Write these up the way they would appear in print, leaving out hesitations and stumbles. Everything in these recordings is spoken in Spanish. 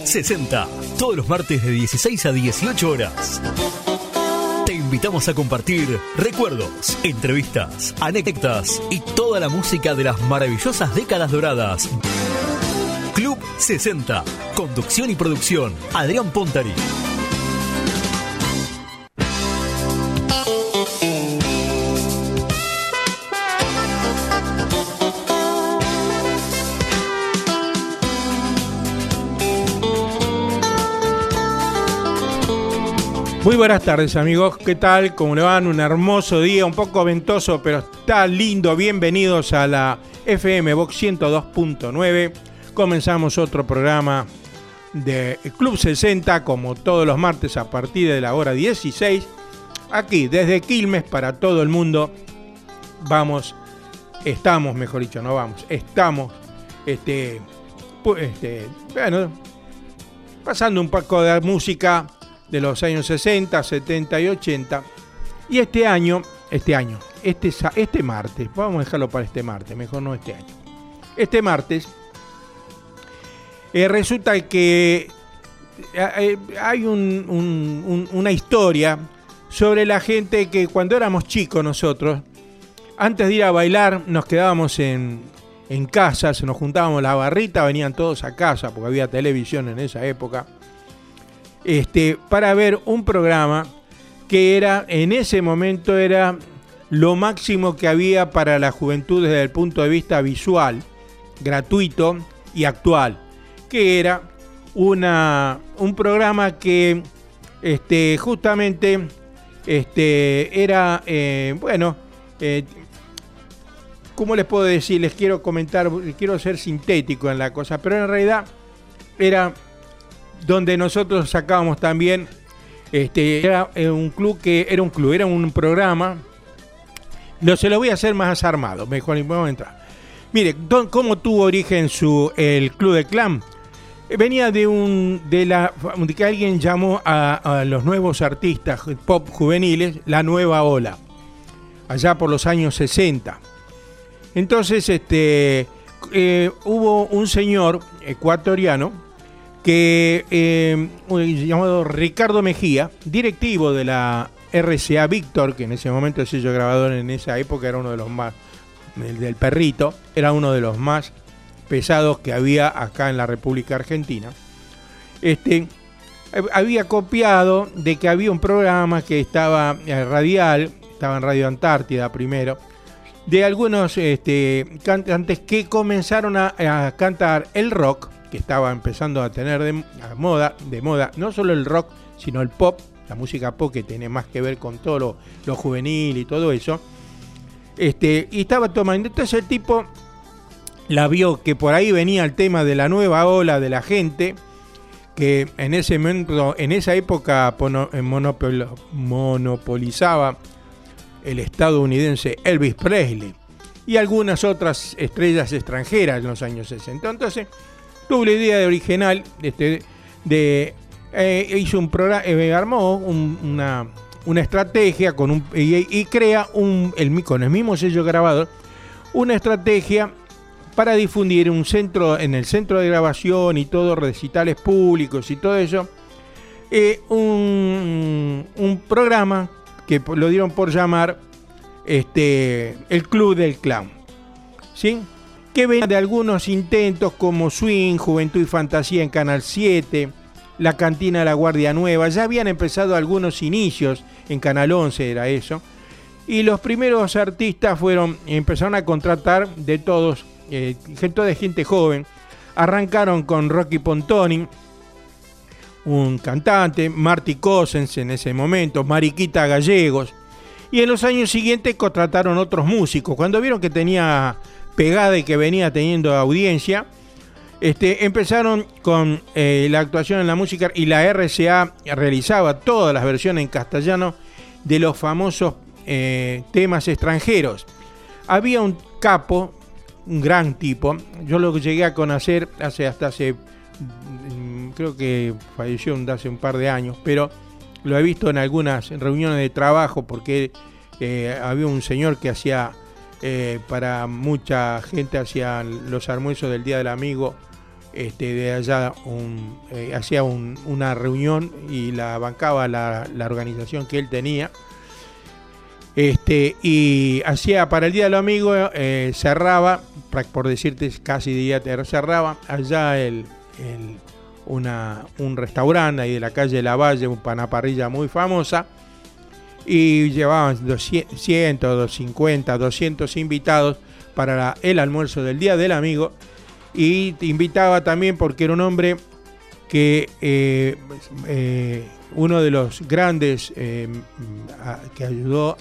60, todos los martes de 16 a 18 horas. Te invitamos a compartir recuerdos, entrevistas, anécdotas y toda la música de las maravillosas décadas doradas. Club 60, conducción y producción, Adrián Pontari. Muy buenas tardes, amigos, ¿qué tal? ¿Cómo le van? Un hermoso día, un poco ventoso, pero está lindo. Bienvenidos a la FM Vox 102.9. Comenzamos otro programa de Club 60, como todos los martes a partir de la hora 16. Aquí, desde Quilmes, para todo el mundo, estamos, pasando un poco de música de los años 60, 70 y 80. Y este martes, vamos a dejarlo para este martes, mejor no este año. Este martes resulta que hay una historia sobre la gente que cuando éramos chicos nosotros, antes de ir a bailar, nos quedábamos en casa, se nos juntábamos la barrita, venían todos a casa, porque había televisión en esa época, para ver un programa que en ese momento era lo máximo que había para la juventud desde el punto de vista visual, gratuito y actual, que era un programa que justamente era, ¿cómo les puedo decir? Les quiero comentar, quiero ser sintético en la cosa, pero en realidad era donde nosotros sacábamos también, era un programa, se lo voy a hacer más armado, mejor vamos a entrar. Mire, ¿cómo tuvo origen el Club del Clan? Venía de que alguien llamó a los nuevos artistas pop juveniles la nueva ola, allá por los años 60. Entonces, hubo un señor ecuatoriano llamado Ricardo Mejía, directivo de la RCA Víctor, que en ese momento el sello grabador en esa época era uno de los más, el del Perrito, era uno de los más pesados que había acá en la República Argentina. Había copiado de que había un programa que estaba radial, estaba en Radio Antártida primero, de algunos cantantes que comenzaron a cantar el rock, que estaba empezando a tener de moda, no solo el rock, sino el pop, la música pop que tiene más que ver con todo lo juvenil y todo eso. Y estaba tomando, entonces el tipo la vio que por ahí venía el tema de la nueva ola de la gente, que en ese momento, en esa época monopolizaba el estadounidense Elvis Presley y algunas otras estrellas extranjeras en los años 60. Entonces tuvo la idea de original hizo un programa, armó una estrategia y crea con el mismo sello grabador una estrategia para difundir en el centro de grabación y todo, recitales públicos y todo eso, un programa que lo dieron por llamar el Club del Clan, ¿sí? Que venía de algunos intentos como Swing, Juventud y Fantasía en Canal 7, La Cantina de la Guardia Nueva. Ya habían empezado algunos inicios en Canal 11, era eso. Y los primeros artistas empezaron a contratar de todos, gente joven. Arrancaron con Rocky Pontoni, un cantante, Marty Cossens en ese momento, Mariquita Gallegos. Y en los años siguientes contrataron otros músicos. Cuando vieron que tenía pegada y que venía teniendo audiencia, empezaron con la actuación en la música, y la RCA realizaba todas las versiones en castellano de los famosos temas extranjeros. Había un capo, un gran tipo, yo lo llegué a conocer creo que falleció hace un par de años, pero lo he visto en algunas reuniones de trabajo, porque había un señor que hacía para mucha gente, hacía los almuerzos del Día del Amigo de allá hacía una reunión y la bancaba la organización que él tenía. Y hacía para el Día del Amigo, cerraba, por decirte casi día cerraba allá un restaurante ahí de la calle Lavalle, una parrilla muy famosa, y llevaban 200, 250, 200 invitados para el almuerzo del Día del Amigo, y invitaba también porque era un hombre que uno de los grandes que ayudó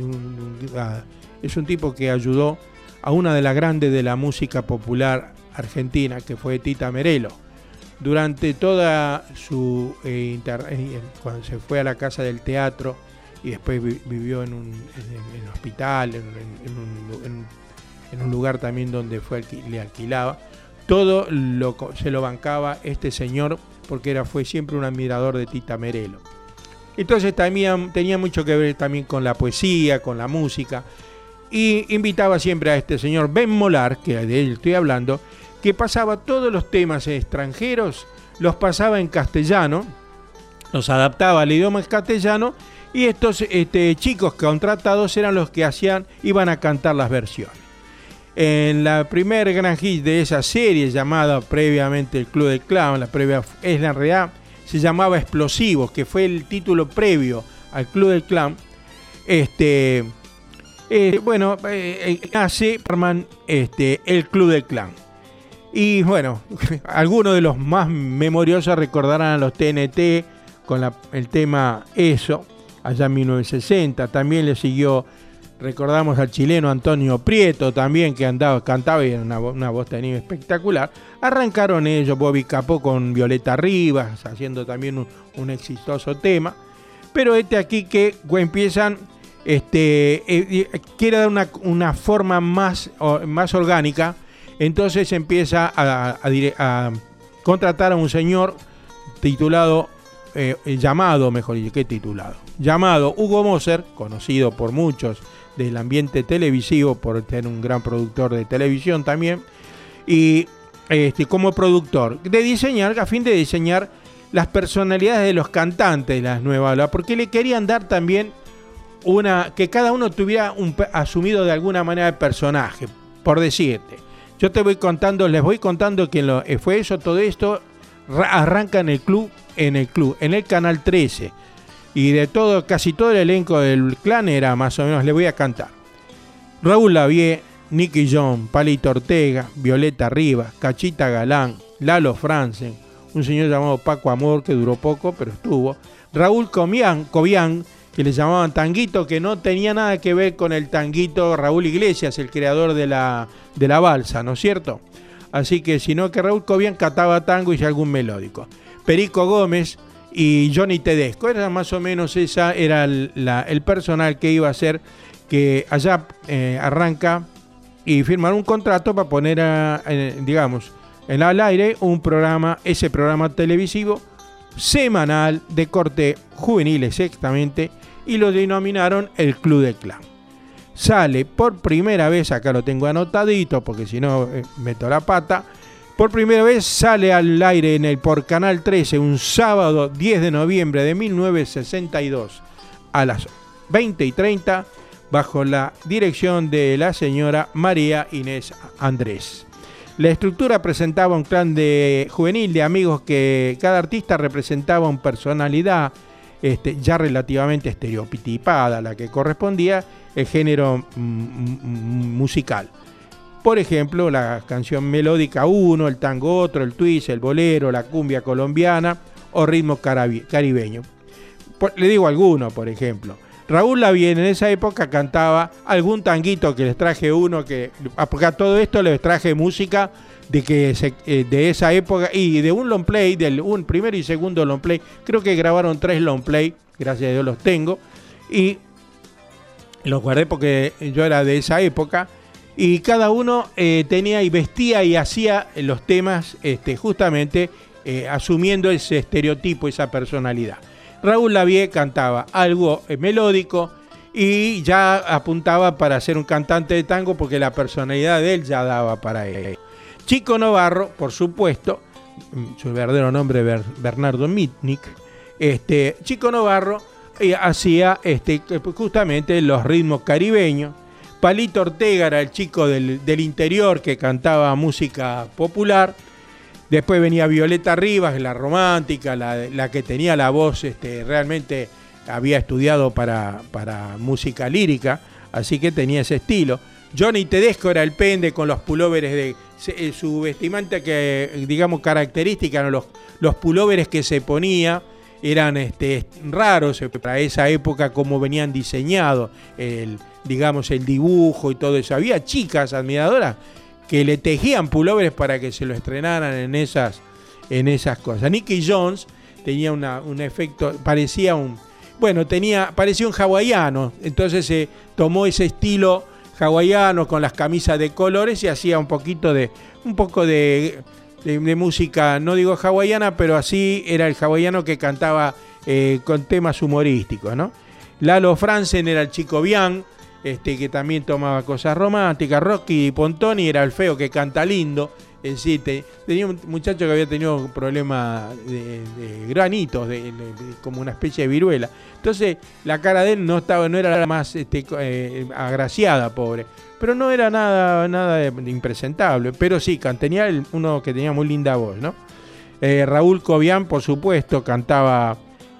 es un tipo que ayudó a una de las grandes de la música popular argentina, que fue Tita Merelo. Durante toda su cuando se fue a la Casa del Teatro y después vivió en un hospital, en un lugar también donde le alquilaba, todo se lo bancaba este señor, porque fue siempre un admirador de Tita Merelo. Entonces también tenía mucho que ver también con la poesía, con la música, y invitaba siempre a este señor Ben Molar, que de él estoy hablando, que pasaba todos los temas extranjeros, los pasaba en castellano, los adaptaba al idioma castellano, y estos chicos contratados eran los que iban a cantar las versiones. En la primer gran hit de esa serie, llamada previamente El Club del Clown, en realidad se llamaba Explosivos, que fue el título previo al Club del Clown. Nace el Club del Clown. Y bueno, algunos de los más memoriosos recordarán a los TNT con el tema Eso, allá en 1960. También le siguió, recordamos al chileno Antonio Prieto también, que cantaba y era una voz también espectacular. Arrancaron ellos, Bobby Capó con Violeta Rivas, haciendo también un exitoso tema. Pero aquí que empiezan, quiere dar una forma más orgánica. Entonces empieza a contratar a un señor llamado Hugo Moser, conocido por muchos del ambiente televisivo por ser un gran productor de televisión también, y como productor a fin de diseñar las personalidades de los cantantes de las nuevas olas, porque le querían dar también que cada uno tuviera asumido de alguna manera el personaje. Por decirte, yo les voy contando que fue eso, todo esto arranca en el Canal 13, y de casi todo el elenco del Clan era más o menos, le voy a cantar: Raúl Lavie, Nicky John, Palito Ortega, Violeta Rivas, Cachita Galán, Lalo Franzen, un señor llamado Paco Amor, que duró poco pero estuvo, Raúl Cobian, que le llamaban Tanguito, que no tenía nada que ver con el tanguito Raúl Iglesias, el creador de la balsa, ¿no es cierto? Así que, sino que Raúl Cobian cantaba tango y algún melódico. Perico Gómez y Johnny Tedesco, era más o menos el personal que iba a ser, que allá arranca y firmar un contrato para poner en al aire ese programa televisivo semanal de corte juvenil exactamente, y lo denominaron el Club del Clown. Sale por primera vez, acá lo tengo anotadito porque si no meto la pata, por primera vez sale al aire por Canal 13 un sábado 10 de noviembre de 1962 a las 20:30 bajo la dirección de la señora María Inés Andrés. La estructura presentaba un clan juvenil de amigos que cada artista representaba una personalidad ya relativamente estereotipada, a la que correspondía el género musical. Por ejemplo, la canción melódica uno, el tango otro, el twist, el bolero, la cumbia colombiana o ritmo caribeño. Le digo alguno, por ejemplo. Raúl Lavie en esa época cantaba algún tanguito, que les traje porque a todo esto les traje música de esa época y de un long play, un primer y segundo long play. Creo que grabaron 3 long play, gracias a Dios los tengo, y los guardé porque yo era de esa época, y cada uno tenía y vestía y hacía los temas justamente asumiendo ese estereotipo, esa personalidad. Raúl Lavie cantaba algo melódico y ya apuntaba para ser un cantante de tango porque la personalidad de él ya daba para él. Chico Novarro, por supuesto, su verdadero nombre Bernardo Mitnick, Chico Novarro hacía justamente los ritmos caribeños. Palito Ortega era el chico del interior que cantaba música popular. Después venía Violeta Rivas, la romántica, la que tenía la voz, realmente había estudiado para música lírica, así que tenía ese estilo. Johnny Tedesco era el pende con los pulóveres su vestimenta que, digamos, característica, ¿no? Los pulóveres que se ponía eran raros para esa época, como venían diseñados, el dibujo y todo eso. Había chicas admiradoras que le tejían pulóveres para que se lo estrenaran en esas cosas. Nicky Jones tenía un efecto, parecía un hawaiano, entonces se tomó ese estilo hawaiano con las camisas de colores y hacía un poco de música, no digo hawaiana, pero así era el hawaiano que cantaba con temas humorísticos, ¿no? Lalo Franzen era el chico bien, que también tomaba cosas románticas. Rocky Pontoni era el feo que canta lindo. Tenía un muchacho que había tenido un problema de granitos, como una especie de viruela. Entonces la cara de él no era la más agraciada, pobre. Pero no era nada impresentable. Pero sí, tenía uno que tenía muy linda voz, ¿no? Raúl Cobian, por supuesto, cantaba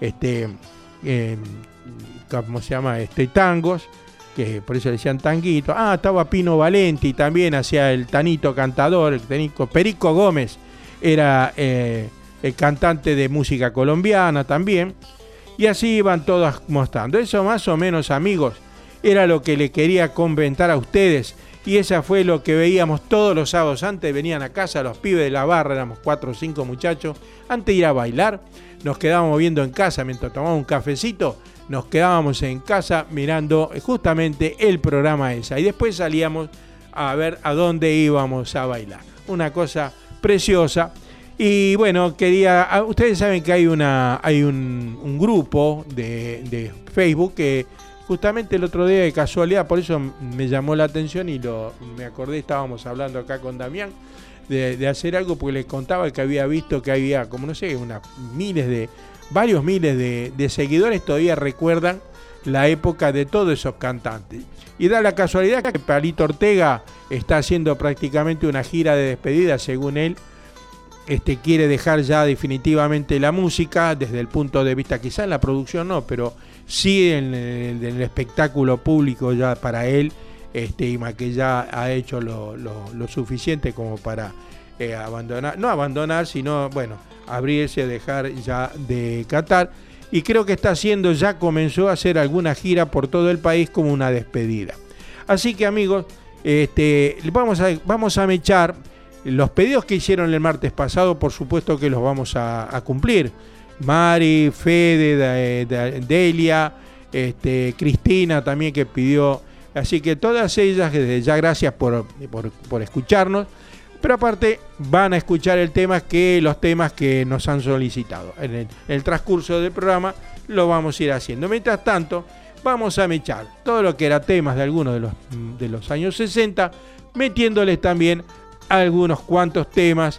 ¿cómo se llama? Tangos, que por eso le decían tanguito. Estaba Pino Valenti, también hacía el tanito cantador, Perico Gómez era el cantante de música colombiana también, y así iban todas mostrando. Eso más o menos, amigos, era lo que le quería comentar a ustedes, y esa fue lo que veíamos todos los sábados. Antes venían a casa los pibes de la barra, éramos 4 o 5 muchachos, antes de ir a bailar, nos quedábamos viendo en casa mientras tomábamos un cafecito. Nos quedábamos en casa mirando justamente el programa ese. Y después salíamos a ver a dónde íbamos a bailar. Una cosa preciosa. Y bueno, ustedes saben que hay un grupo de Facebook que justamente el otro día, de casualidad, por eso me llamó la atención y me acordé, estábamos hablando acá con Damián de hacer algo, porque les contaba que había visto que había, como no sé, varios miles de seguidores todavía recuerdan la época de todos esos cantantes. Y da la casualidad que Palito Ortega está haciendo prácticamente una gira de despedida, según él. Quiere dejar ya definitivamente la música, desde el punto de vista, quizá en la producción no, pero sí en el espectáculo público ya para él, que ya ha hecho lo suficiente como para no abandonar, sino, bueno, abrirse, dejar ya de cantar, y creo que comenzó a hacer alguna gira por todo el país como una despedida. Así que, amigos, vamos a mechar los pedidos que hicieron el martes pasado. Por supuesto que los vamos a cumplir. Mari, Fede, Delia, Cristina también, que pidió. Así que todas ellas, desde ya, gracias por escucharnos. Pero aparte van a escuchar los temas que nos han solicitado. En el transcurso del programa lo vamos a ir haciendo. Mientras tanto, vamos a mechar todo lo que era temas de algunos de los años 60, metiéndoles también algunos cuantos temas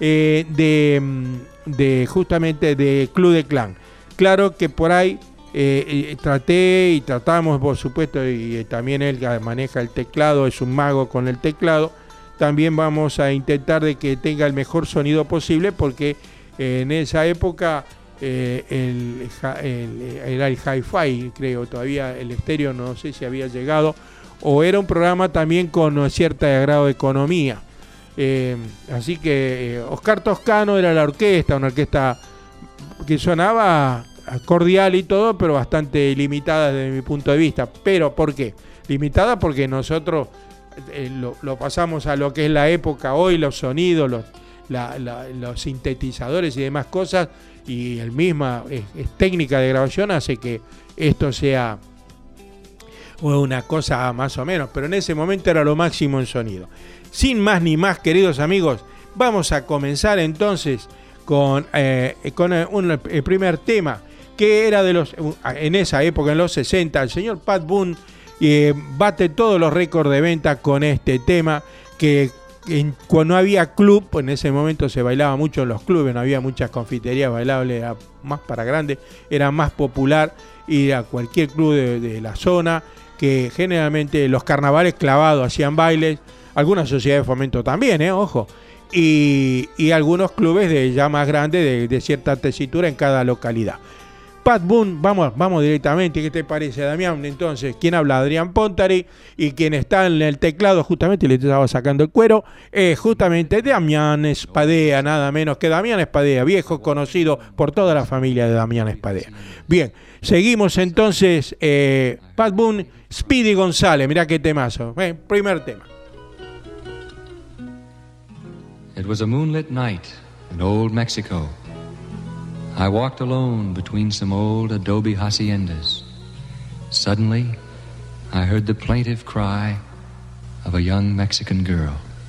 justamente de Club de Clan. Claro que por ahí tratamos, por supuesto, y también él maneja el teclado, es un mago con el teclado. También vamos a intentar de que tenga el mejor sonido posible, porque en esa época era el hi-fi, creo, todavía el estéreo no sé si había llegado, o era un programa también con cierto grado de economía. Así que Oscar Toscano era la orquesta, una orquesta que sonaba cordial y todo, pero bastante limitada desde mi punto de vista. ¿Pero por qué? Limitada porque nosotros lo pasamos a lo que es la época hoy, los sonidos, los sintetizadores y demás cosas, y el misma técnica de grabación hace que esto sea una cosa más o menos, pero en ese momento era lo máximo en sonido. Sin más ni más, queridos amigos, vamos a comenzar entonces con el primer tema, que era en esa época, en los 60, el señor Pat Boone bate todos los récords de venta con este tema, que cuando había club, pues en ese momento se bailaba mucho en los clubes, no había muchas confiterías bailables, era más para grandes, era más popular ir a cualquier club de la zona, que generalmente los carnavales clavados hacían bailes, algunas sociedades de fomento también, ojo, y algunos clubes ya más grandes de cierta tesitura en cada localidad. Pat Boone, vamos directamente. ¿Qué te parece, Damián? Entonces, ¿quién habla? Adrián Pontari, y quien está en el teclado, justamente le estaba sacando el cuero, es justamente Damián Espadea, nada menos que Damián Espadea, viejo conocido por toda la familia de Damián Espadea. Bien, seguimos entonces. Pat Boone, Speedy González, mirá qué temazo. Primer tema. It was a moonlit night in old Mexico. I walked alone between some old adobe haciendas. Suddenly, I heard the plaintive cry of a young Mexican girl.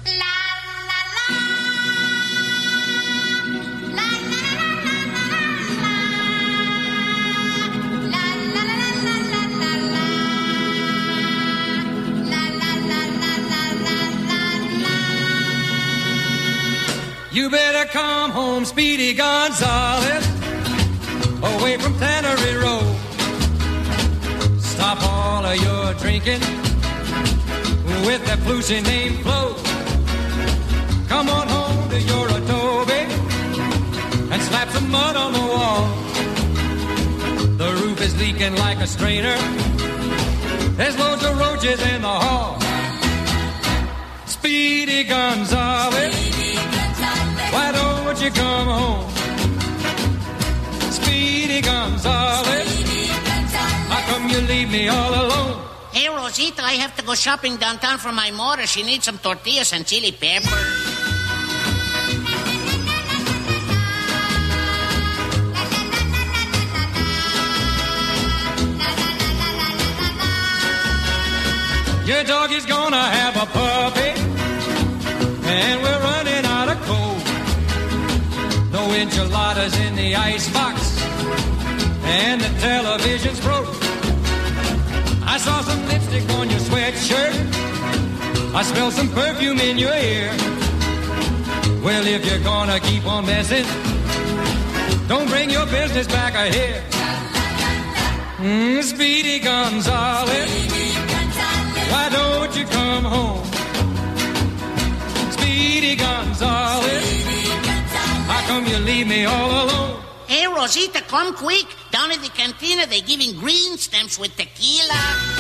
You better come home, Speedy Gonzales, away from Tannery Road. Stop all of your drinking with that flusy name Flo. Come on home to your adobe and slap some mud on the wall. The roof is leaking like a strainer. There's loads of roaches in the hall. Speedy Gonzales, why don't you come home? Speedy Gonzales, how come you leave me all alone? Hey, Rosita, I have to go shopping downtown for my mother. She needs some tortillas and chili pepper. Your dog is gonna have a puppy, and we're running out of coal. No enchiladas in the icebox, and the television's broke. I saw some lipstick on your sweatshirt. I smell some perfume in your ear. Well, if you're gonna keep on messing, don't bring your business back here. Speedy Gonzales, why don't you come home? Speedy Gonzales, how come you leave me all alone? Hey, Rosita, come quick. Down at the cantina, they're giving green stamps with tequila.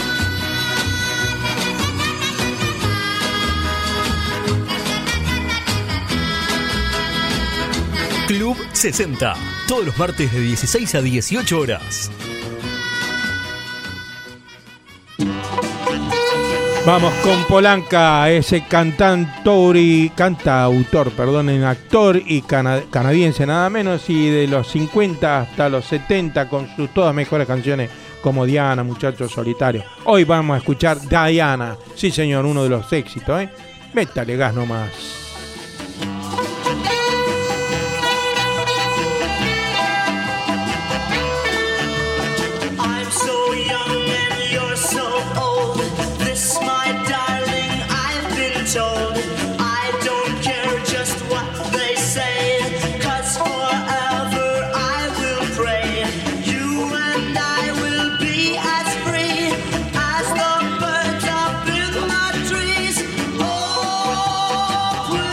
Club 60, todos los martes de 16 a 18 horas. Vamos con Polanca, ese cantautor, actor y canadiense nada menos, y de los 50 hasta los 70 con sus todas mejores canciones como Diana, Muchacho Solitario. Hoy vamos a escuchar Diana, sí señor, uno de los éxitos, Métale gas nomás. Oh,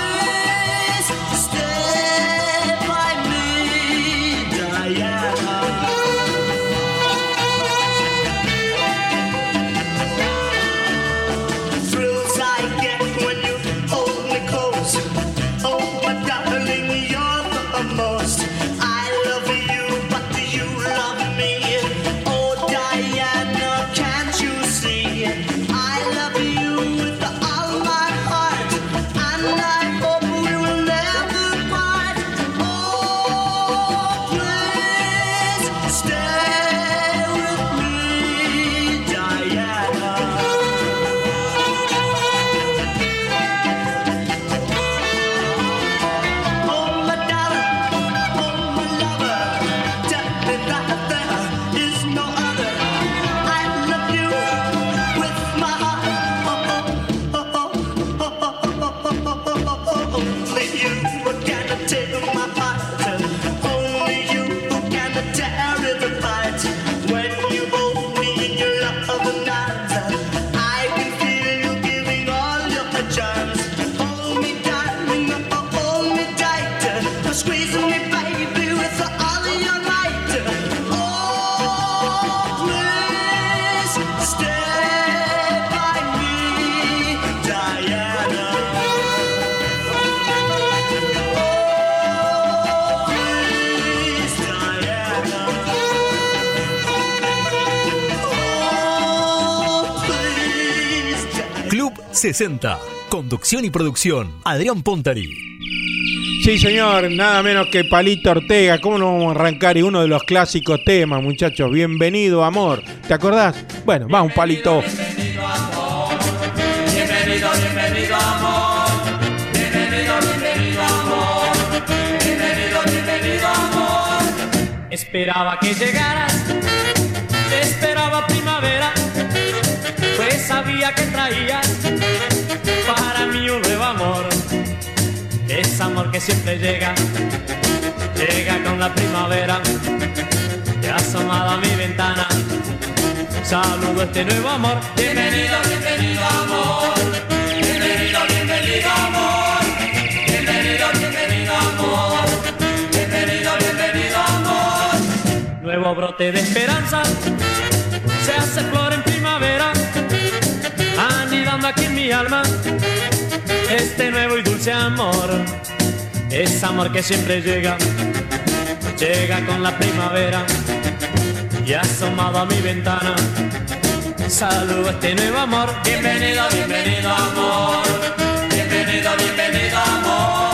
60. Conducción y producción, Adrián Pontari. Sí, señor, nada menos que Palito Ortega. ¿Cómo no vamos a arrancar? Y uno de los clásicos temas, muchachos. Bienvenido, amor. ¿Te acordás? Bueno, va un palito. Bienvenido, amor. Bienvenido, bienvenido, amor. Bienvenido, bienvenido, amor. Bienvenido, bienvenido, amor. Esperaba que llegaras, esperaba primavera, pues sabía que traías para mí un nuevo amor. Es amor que siempre llega, llega con la primavera. Y asomado a mi ventana, saludo este nuevo amor. Bienvenido, bienvenido, amor. Bienvenido, bienvenido, amor. Bienvenido, bienvenido, amor. Bienvenido, bienvenido, amor. Nuevo brote de esperanza, se hace flor en primavera, anidando aquí en mi alma este nuevo y dulce amor. Es amor que siempre llega, llega con la primavera. Y asomado a mi ventana, saludo este nuevo amor. Bienvenido, bienvenido, amor. Bienvenido, bienvenido, amor.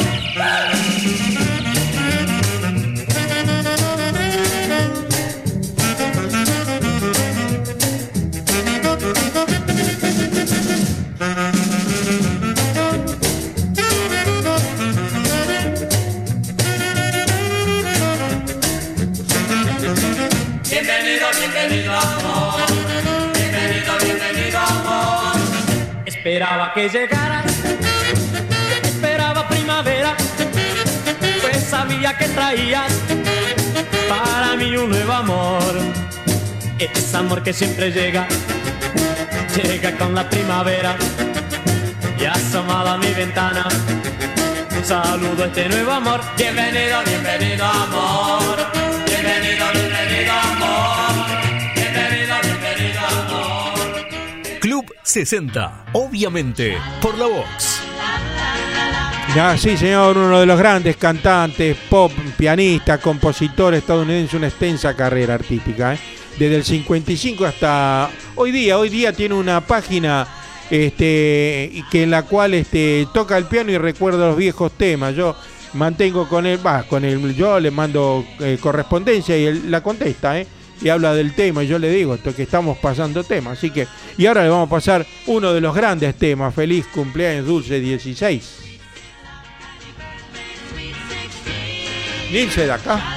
Bienvenido, bienvenido, amor. Bienvenido, bienvenido, amor. Esperaba que llegaras, esperaba primavera, pues sabía que traías para mí un nuevo amor. Es amor que siempre llega, llega con la primavera. Y asomado a mi ventana, un saludo a este nuevo amor. Bienvenido, bienvenido, amor. Bienvenido, bienvenido, amor. Bienvenido, bienvenido, amor. Club 60, obviamente, por la Vox. Ya, sí, señor, uno de los grandes cantantes, pop, pianista, compositor estadounidense, una extensa carrera artística, ¿eh? Desde el 55 hasta hoy día tiene una página que en la cual toca el piano y recuerda los viejos temas. Yo mantengo con él, yo le mando correspondencia y él la contesta, y habla del tema, y yo le digo que estamos pasando temas, así que, y ahora le vamos a pasar uno de los grandes temas. Feliz cumpleaños, Dulce 16. Nilce de acá.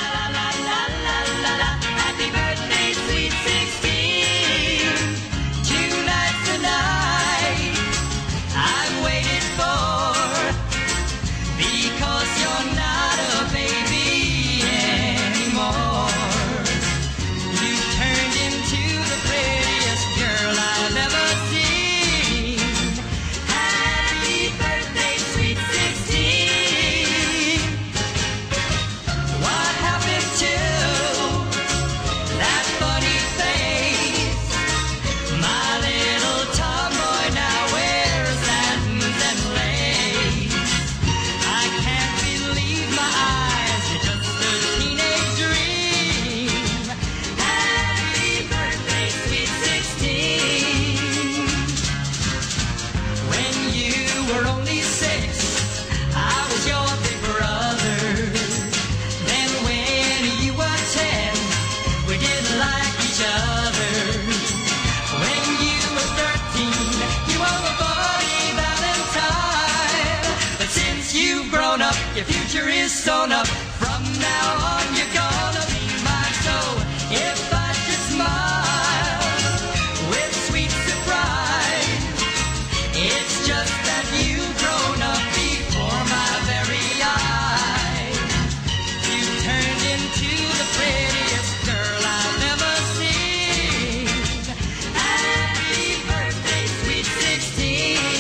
Your future is sewn up. From now on, you're gonna be mine. So if I just smile with sweet surprise, it's just that you've grown up before my very eyes. You turned into the prettiest girl I've ever seen. Happy birthday, sweet 16.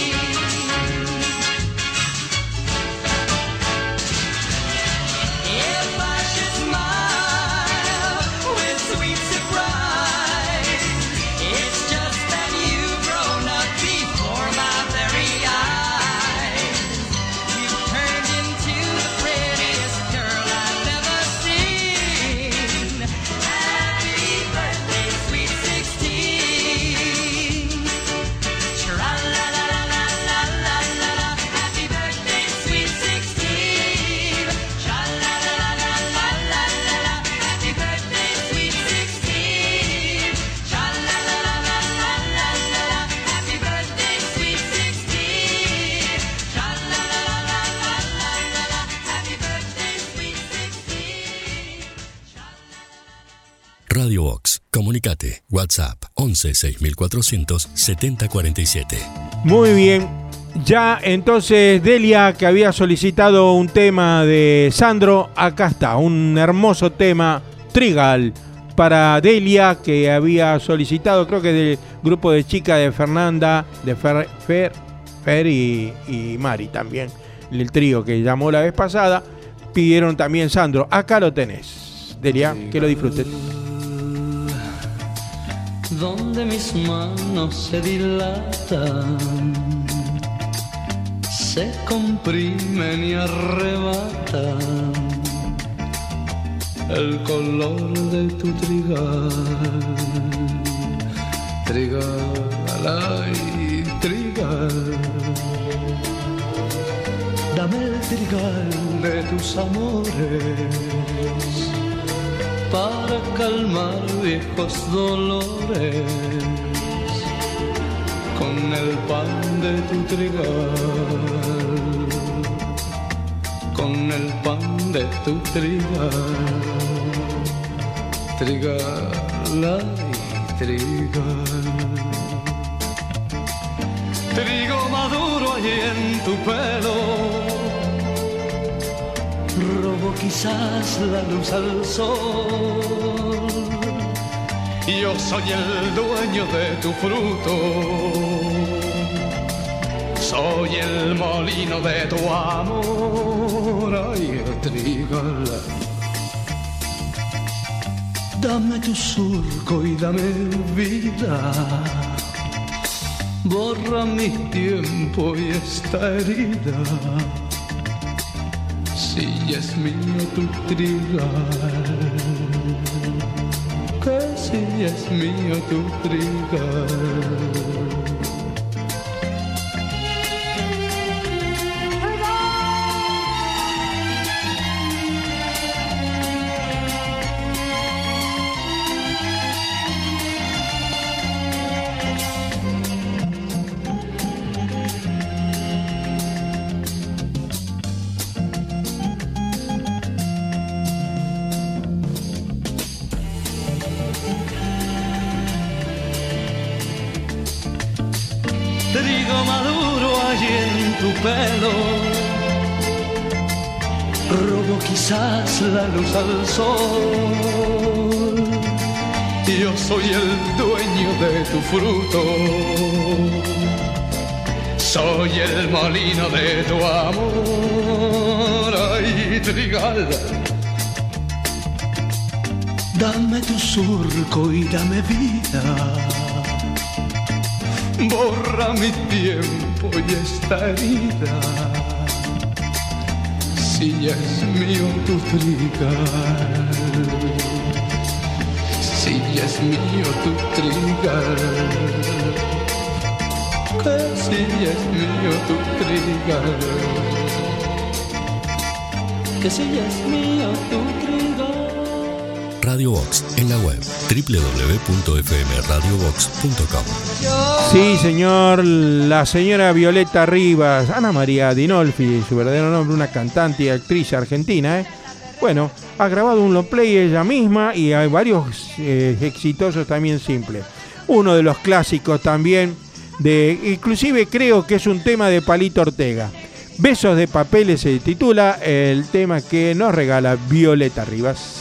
If I Radio Box. Comunicate. WhatsApp 11 6400 7047. Muy bien. Ya entonces Delia, que había solicitado un tema de Sandro, acá está, un hermoso tema, Trigal, para Delia, que había solicitado, creo que del grupo de chicas de Fernanda, de Fer y Mari también, el trío que llamó la vez pasada, pidieron también Sandro. Acá lo tenés, Delia, que lo disfruten. Donde mis manos se dilatan, se comprimen y arrebatan el color de tu trigal, trigal, ay, trigal. Dame el trigal de tus amores para calmar viejos dolores, con el pan de tu trigal, con el pan de tu trigal, trigal, ay, trigal. Trigo maduro allí en tu pelo, robo quizás la luz al sol. Yo soy el dueño de tu fruto, soy el molino de tu amor. Ay, trigal, dame tu surco y dame vida. Borra mi tiempo y esta herida. Si es mío tu trigal, que si es mío tu trigal. Trigo maduro allí en tu pelo, robo quizás la luz al sol. Yo soy el dueño de tu fruto, soy el molino de tu amor. Ay, trigal, dame tu surco y dame vida. Borra mi tiempo y esta herida. Si es mío tu trigal, si es mío tu trigal, que si es mío tu trigal, que si es mío tu trigal. Radio Box en la web www.fmradiobox.com. Sí, señor, la señora Violeta Rivas, Ana María Dinolfi, su verdadero nombre, una cantante y actriz argentina, Bueno, ha grabado un long play ella misma y hay varios exitosos también simples. Uno de los clásicos también, inclusive creo que es un tema de Palito Ortega. Besos de papeles se titula el tema que nos regala Violeta Rivas.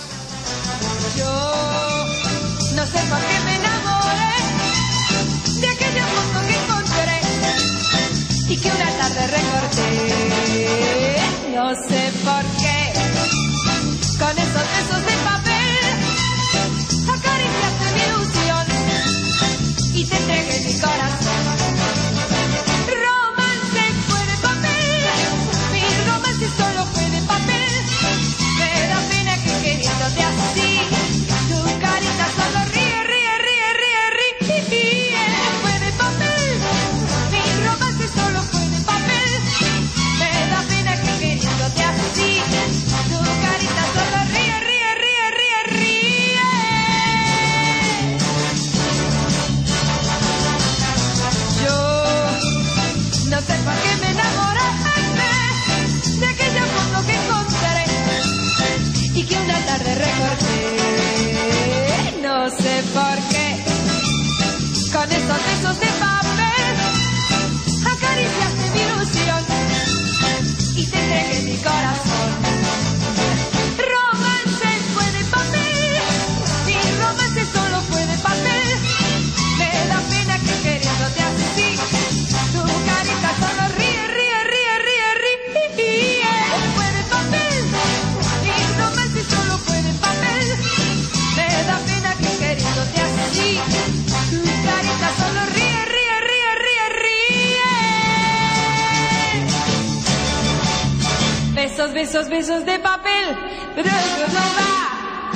No sé por qué me enamoré de aquella foto que encontré y que una tarde recorté. No sé por qué, con esos besos de papel acariciaste mi ilusión y te entregué mi corazón. Romance fue de papel, mi romance solo fue de papel. Me da pena que queriéndote así tu carita solo ríe, ríe. esos besos de papel, pero eso no va.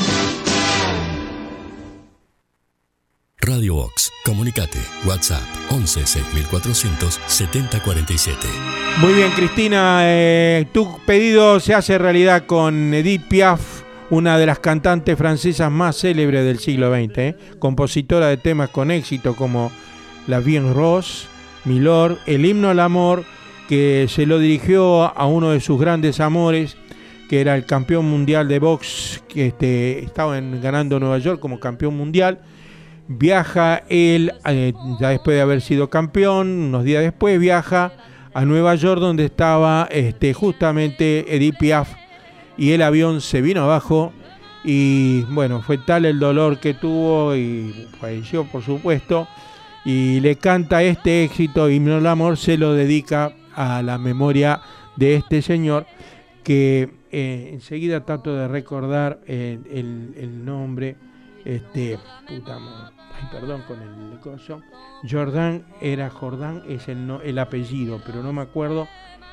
Radio Vox, comunicate, WhatsApp 11 6400 7047. Muy bien, Cristina, tu pedido se hace realidad con Edith Piaf, una de las cantantes francesas más célebres del siglo XX, compositora de temas con éxito como La Vie en Rose, Milord, el himno al amor, que se lo dirigió a uno de sus grandes amores, que era el campeón mundial de box, que estaba ganando Nueva York como campeón mundial. Viaja él, ya después de haber sido campeón, unos días después viaja a Nueva York, donde estaba justamente Edith Piaf, y el avión se vino abajo y bueno, fue tal el dolor que tuvo y falleció, por supuesto, y le canta este éxito, Himno al Amor, se lo dedica a la memoria de este señor, que enseguida trato de recordar el nombre, puta madre. Ay, perdón con el coso. Jordán es el apellido, pero no me acuerdo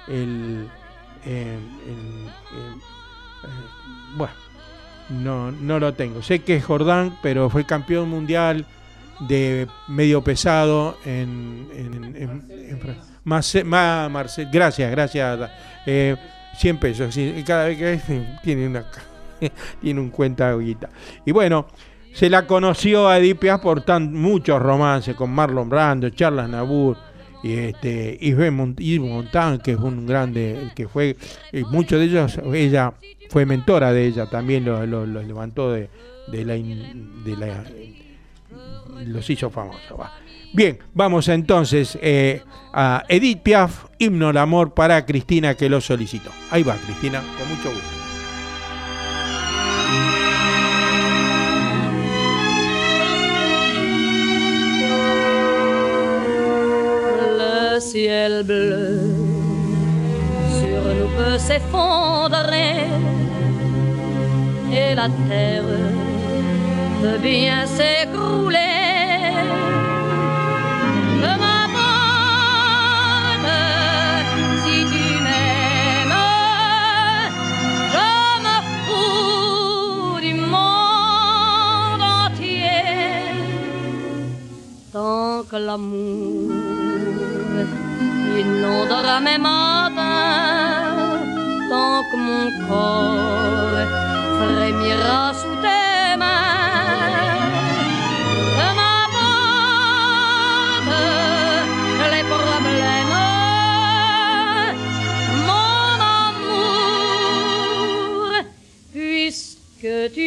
bueno, no lo tengo. Sé que es Jordán, pero fue campeón mundial de medio pesado en Marcel. Gracias. 100 pesos. Cada vez que tiene un cuenta guita. Y bueno, se la conoció a Edith Piaf por muchos romances con Marlon Brando, Charles Aznavour y Yves Montand, que es un grande, que fue, muchos de ellos, ella fue mentora de ella, también los levantó los hizo famosos. Bien, vamos entonces a Edith Piaf, Himno al Amor, para Cristina, que lo solicitó. Ahí va, Cristina, con mucho gusto. Ciel bleu sur nous peut s'effondrer et la terre peut bien s'écrouler. Je m'abandonne si tu m'aimes, je me fous du monde entier tant que l'amour inondera mes matins, tant que mon corps frémira sous tes mains. Je m'abandonne les problèmes, mon amour, puisque tu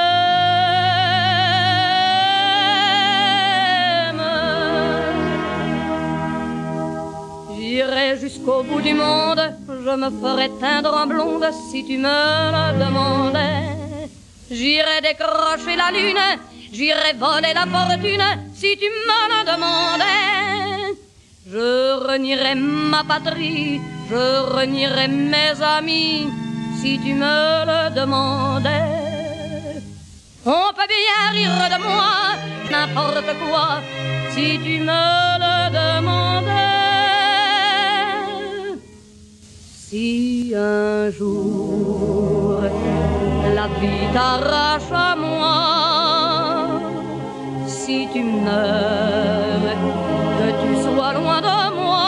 jusqu'au bout du monde, je me ferai teindre en blonde si tu me le demandais. J'irai décrocher la lune, j'irai voler la fortune si tu me le demandais. Je renierai ma patrie, je renierai mes amis si tu me le demandais. On peut bien rire de moi, n'importe quoi, si tu me le demandais. Si un jour la vie t'arrache à moi, si tu meurs, que tu sois loin de moi,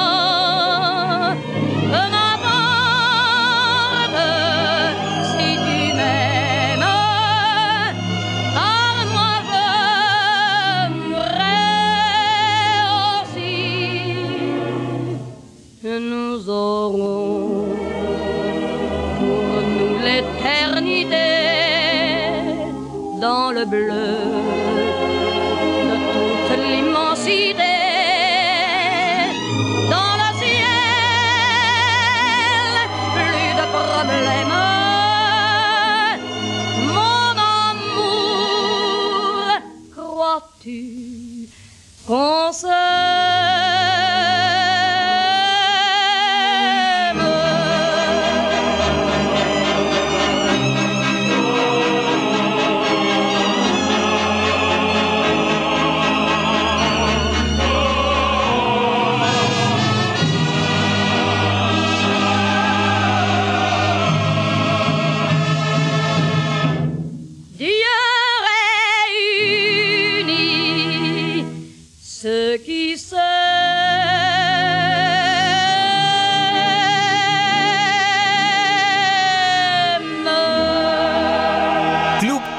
peu m'importe si tu m'aimes, car moi je mourrai aussi. Nous aurons l'éternité dans le bleu de toute l'immensité, dans le ciel, plus de problèmes, mon amour, crois-tu qu'on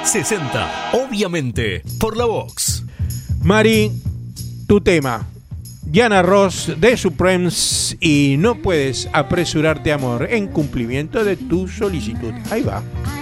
60, obviamente, por la Vox. Mari, tu tema. Diana Ross de Supremes y No puedes apresurarte, amor, en cumplimiento de tu solicitud. Ahí va.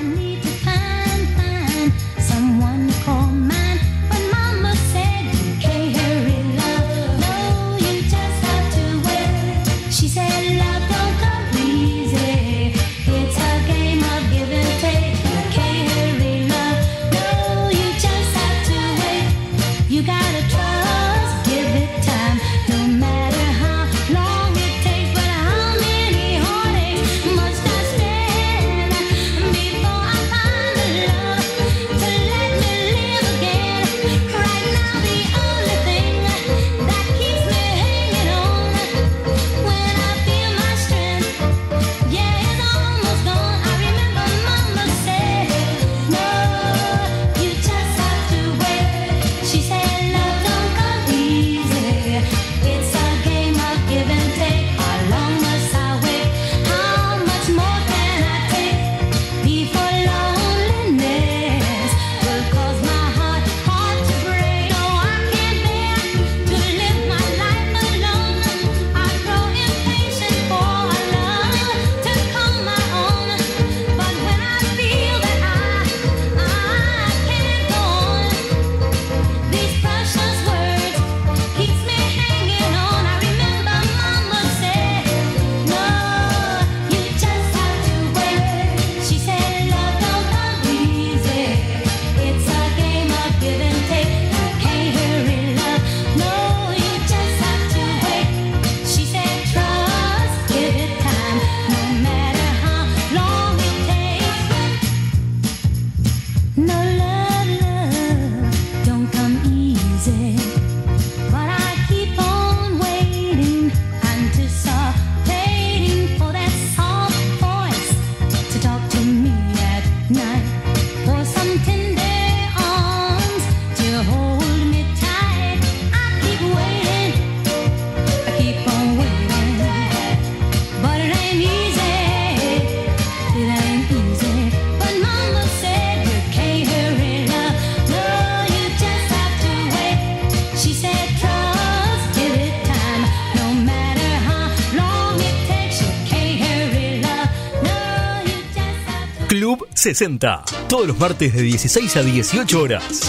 Club 60, todos los martes de 16 a 18 horas.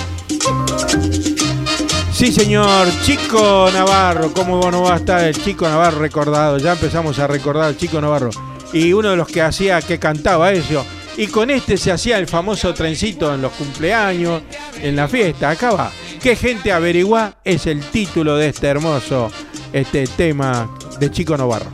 Sí, señor, Chico Navarro, ¿cómo no va a estar el Chico Navarro recordado? Ya empezamos a recordar al Chico Navarro. Y uno de los que cantaba eso. Y con este se hacía el famoso trencito en los cumpleaños, en la fiesta. Acá va. ¿Qué gente averigua? Es el título de este hermoso tema de Chico Navarro.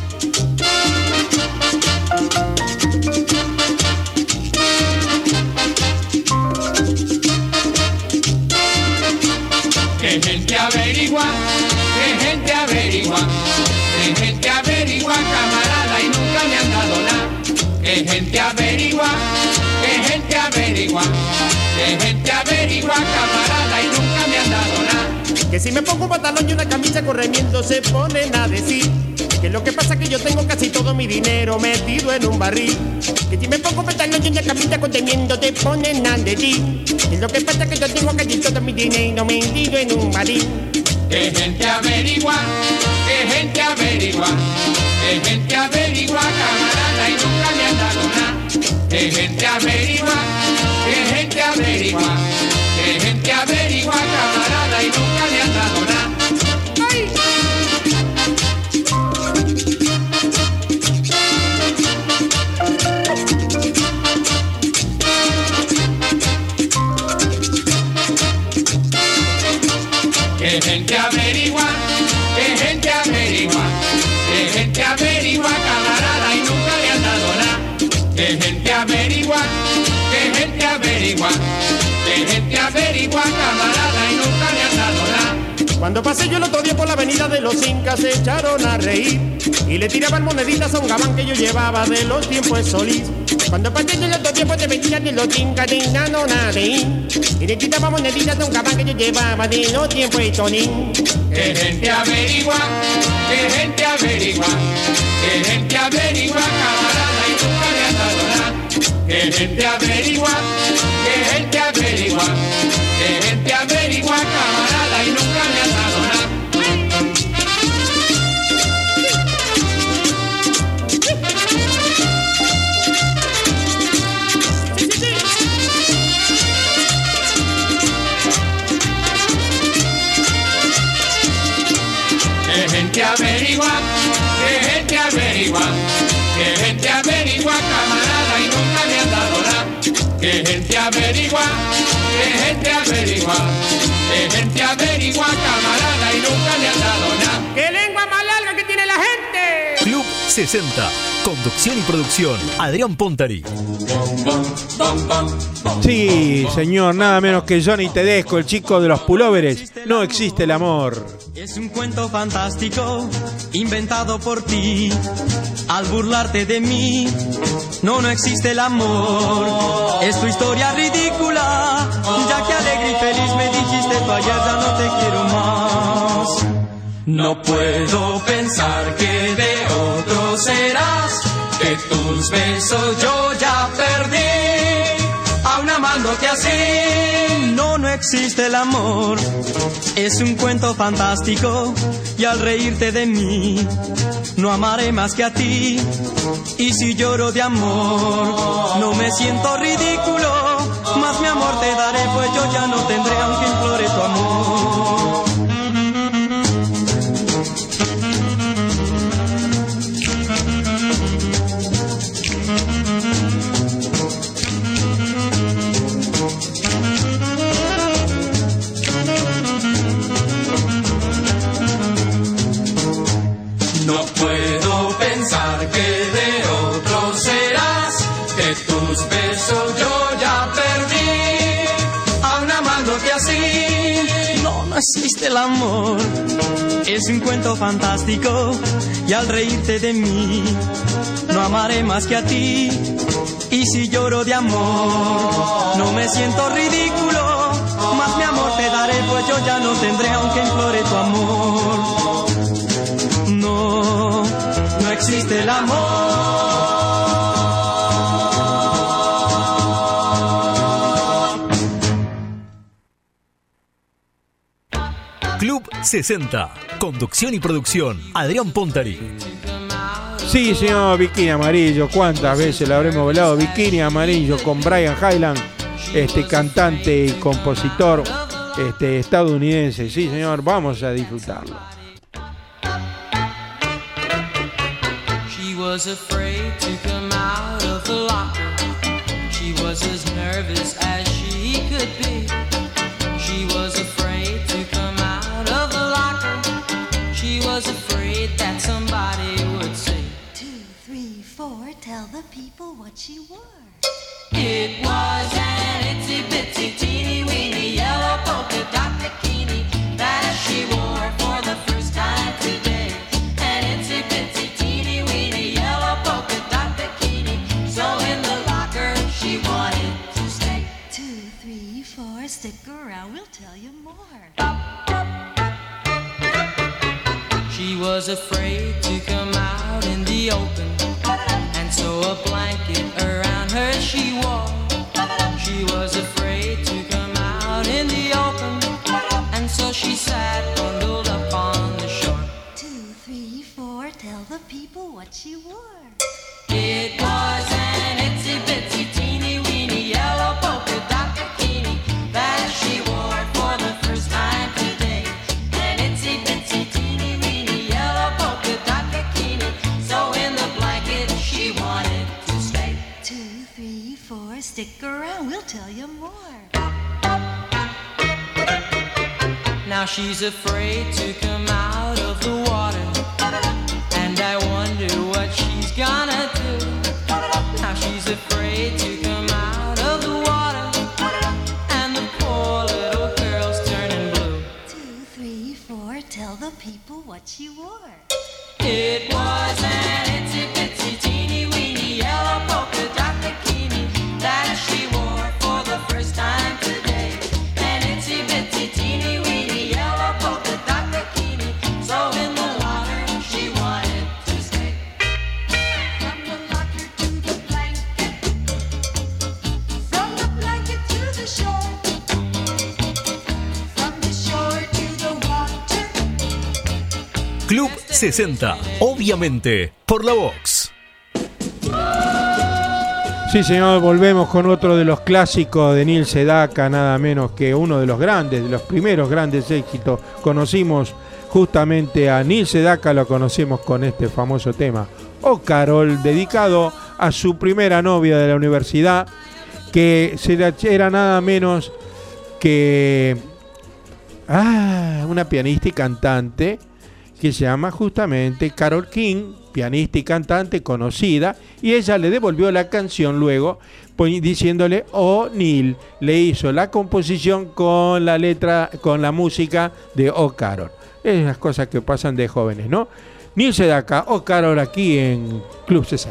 Que gente averigua, que gente averigua, que gente averigua, camarada, y nunca me han dado nada. Que gente averigua, que gente averigua, que gente averigua, camarada, y nunca me han dado nada. Que si me pongo un pantalón y una camisa corriendo se ponen a decir que lo que pasa es que yo tengo casi todo mi dinero metido en un barril. Que si me pongo pantalón y una camisa conteniendo te ponen a decir que lo que pasa es que yo tengo casi todo mi dinero metido en un barril. Que gente averigua, que gente averigua, que gente averigua, camarada, y nunca me han dado nada. Que gente averigua, que gente averigua, que gente averigua, camarada, y nunca me han dado nada. ¡Ay! Que gente averigua, que gente averigua, que gente averigua, camarada, y nunca le han dado nada. Que gente averigua, que gente averigua, que gente averigua, camarada, y nunca le han dado nada. Cuando pasé yo el otro día por la avenida de los Incas se echaron a reír y le tiraban moneditas a un gabán que yo llevaba de los tiempos de Solís. Cuando pasé yo el otro día pues te venían de los Incas de Nanonadeín y le tiraban moneditas a un gabán que yo llevaba de los tiempos de Tonín. Que gente averigua, que gente averigua, que gente averigua, camarada, y nunca le han dado nada. Que que gente averigua, que gente averigua, que gente averigua, camarada, y nunca me han dado nada. Que gente averigua, que gente averigua, que gente averigua, camarada, y nunca me han dado nada. Que gente averigua, que gente averigua, que gente averigua, camarada, y nunca me han dado nada. ¡Qué lengua más larga que tiene la gente! Club 60. Conducción y producción, Adrián Pontari. Sí, señor, nada menos que Johnny Tedesco, el chico de los pulóveres. No existe el amor. Es un cuento fantástico inventado por ti. Al burlarte de mí, no existe el amor. Es tu historia ridícula, ya que alegre y feliz me dijiste tú ayer, ya no te quiero más. No puedo pensar que de otro serás, que tus besos yo ya perdí, aún amándote así. No existe el amor, es un cuento fantástico, y al reírte de mí, no amaré más que a ti. Y si lloro de amor, no me siento ridículo, más mi amor te daré, pues yo ya no tendré aunque implore tu amor. No puedo pensar que de otro serás, que tus besos yo ya perdí, aún amándote así. No existe el amor, es un cuento fantástico, y al reírte de mí, no amaré más que a ti. Y si lloro de amor, no me siento ridículo, más mi amor te daré, pues yo ya no tendré aunque implore tu amor. No existe el amor. Club 60. Conducción y producción, Adrián Pontari. Sí, señor, Bikini Amarillo. ¿Cuántas veces le habremos velado? Bikini Amarillo con Brian Hyland, cantante y compositor estadounidense. Sí, señor, vamos a disfrutarlo. She was afraid to come out of the locker. She was as nervous as she could be. She was afraid to come out of the locker. She was afraid that somebody would say, 2, 3, 4, tell the people what she wore. it was an itsy bitsy teeny weeny yellow polka dot bikini that she wore for the first time today. An itsy bitsy teeny weeny yellow polka dot bikini, so in the locker she wanted to stay. 2, 3, 4, stick around, we'll tell you more. She was afraid to come out in the open, and so a blanket around her she wore. She was afraid to come out in the open, and so she sat bundled up on the shore. 2, 3, 4, tell the people what she wore. It was an itsy bitsy teeny weeny yellow polka dot bikini that she wore for the first time today. An itsy bitsy teeny weeny yellow polka dot bikini, so in the blanket she wanted to stay. 2, 3, 4, stick around, we'll tell you more. Now she's afraid to come out of the water, and I wonder what she's gonna do. Now she's afraid to come out of the water, and the poor little girl's turning blue. 2, 3, 4, tell the people what she wore. It was an itsy bitsy teeny weeny yellow polka dot bikini that she wore for the first time today. An itsy bitsy teeny weeny yellow polka dot bikini, so in the water she wanted to stay. From the locker to the blanket, Club 60, obviamente, por la Vox. Sí, señor, volvemos con otro de los clásicos de Neil Sedaka, nada menos que uno de los grandes, de los primeros grandes éxitos. Conocimos justamente a Neil Sedaka, lo conocemos con este famoso tema, Oh Carol, dedicado a su primera novia de la universidad, que era nada menos que una pianista y cantante que se llama justamente Carole King, pianista y cantante conocida, y ella le devolvió la canción luego diciéndole Oh Neil, le hizo la composición con la letra, con la música de Oh Carol. Es las cosas que pasan de jóvenes, ¿no? Neil Sedaka, Oh Carol, aquí en Club 60.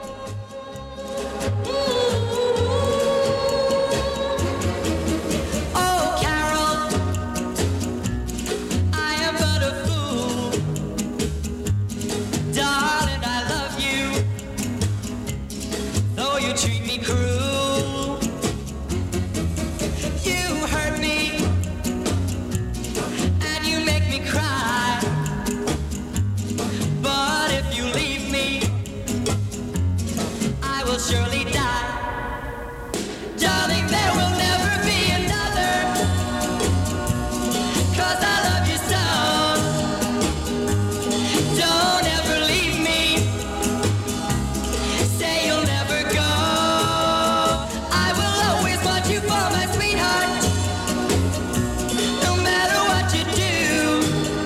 Surely die. Darling, there will never be another, 'cause I love you so. Don't ever leave me. Say you'll never go. I will always want you for my sweetheart, no matter what you do.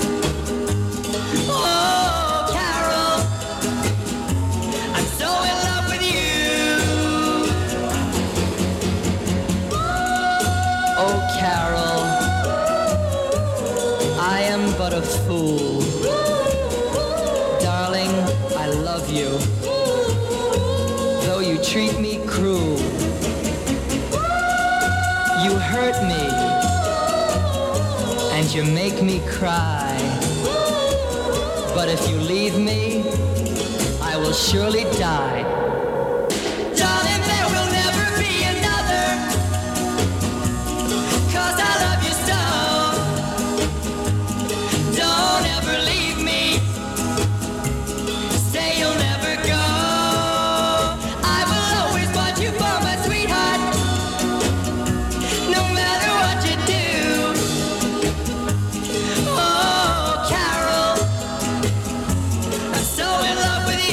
Oh, Carol, I'm so in love with you. Oh, Carol, I am but a fool. Darling, I love you, though you treat me cruel. You hurt me, and you make me cry. But if you leave me, I will surely die. Darling, there will never be another, 'cause I love you so. Don't ever leave me. Say you'll never go. I will always want you for my sweetheart, no matter what you do. Oh, Carol, I'm so in love with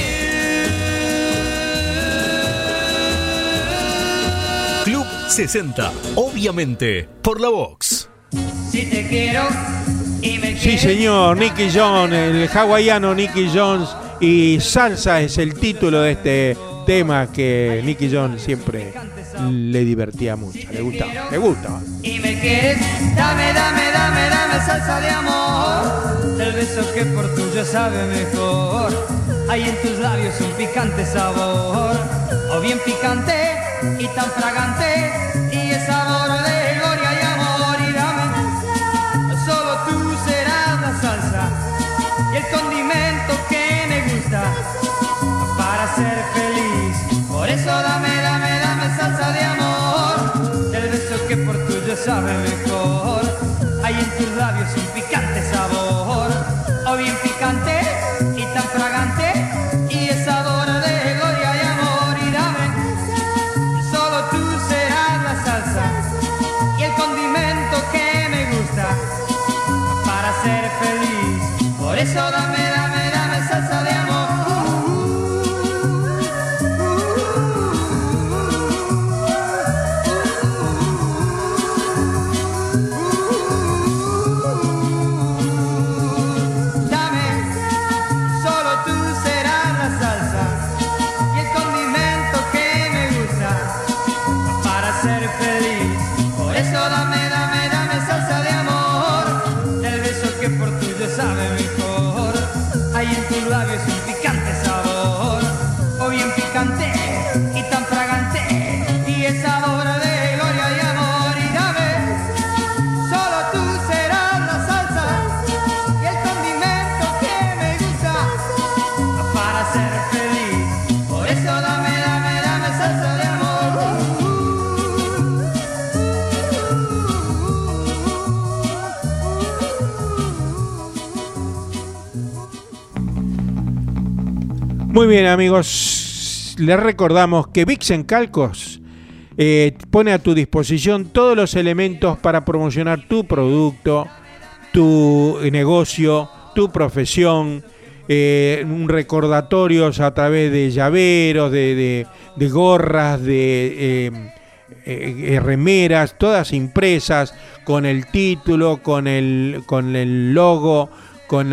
you. Club 60, obviamente, por la Vox. Si te quiero y me Sí, señor, Nicky Jones, el hawaiano Nicky Jones, y Salsa es el título de este tema que Nicky Jones siempre le divertía mucho, le gustaba. y me quieres, dame, dame, dame, dame salsa de amor, del beso que por tuyo sabe mejor. Hay en tus labios un picante sabor, o bien picante y tan fragante, y es sabor de gloria y amor. Y dame, solo tú serás la salsa y el condimento que me gusta para ser feliz. Por eso dame, dame, dame salsa de amor, del beso que por tuyo sabe mejor. Hay en tus labios un picante sabor, o bien picante y tan fragante, y es sabor de gloria y amor. Y dame, solo tú serás la salsa y el condimento que me gusta para ser feliz. Por eso dame, dame, dame salsa de amor. Muy bien, amigos, les recordamos que Vixen Calcos pone a tu disposición todos los elementos para promocionar tu producto, tu negocio, tu profesión, un recordatorios a través de llaveros, de gorras, de remeras, todas impresas con el título, con el logo, con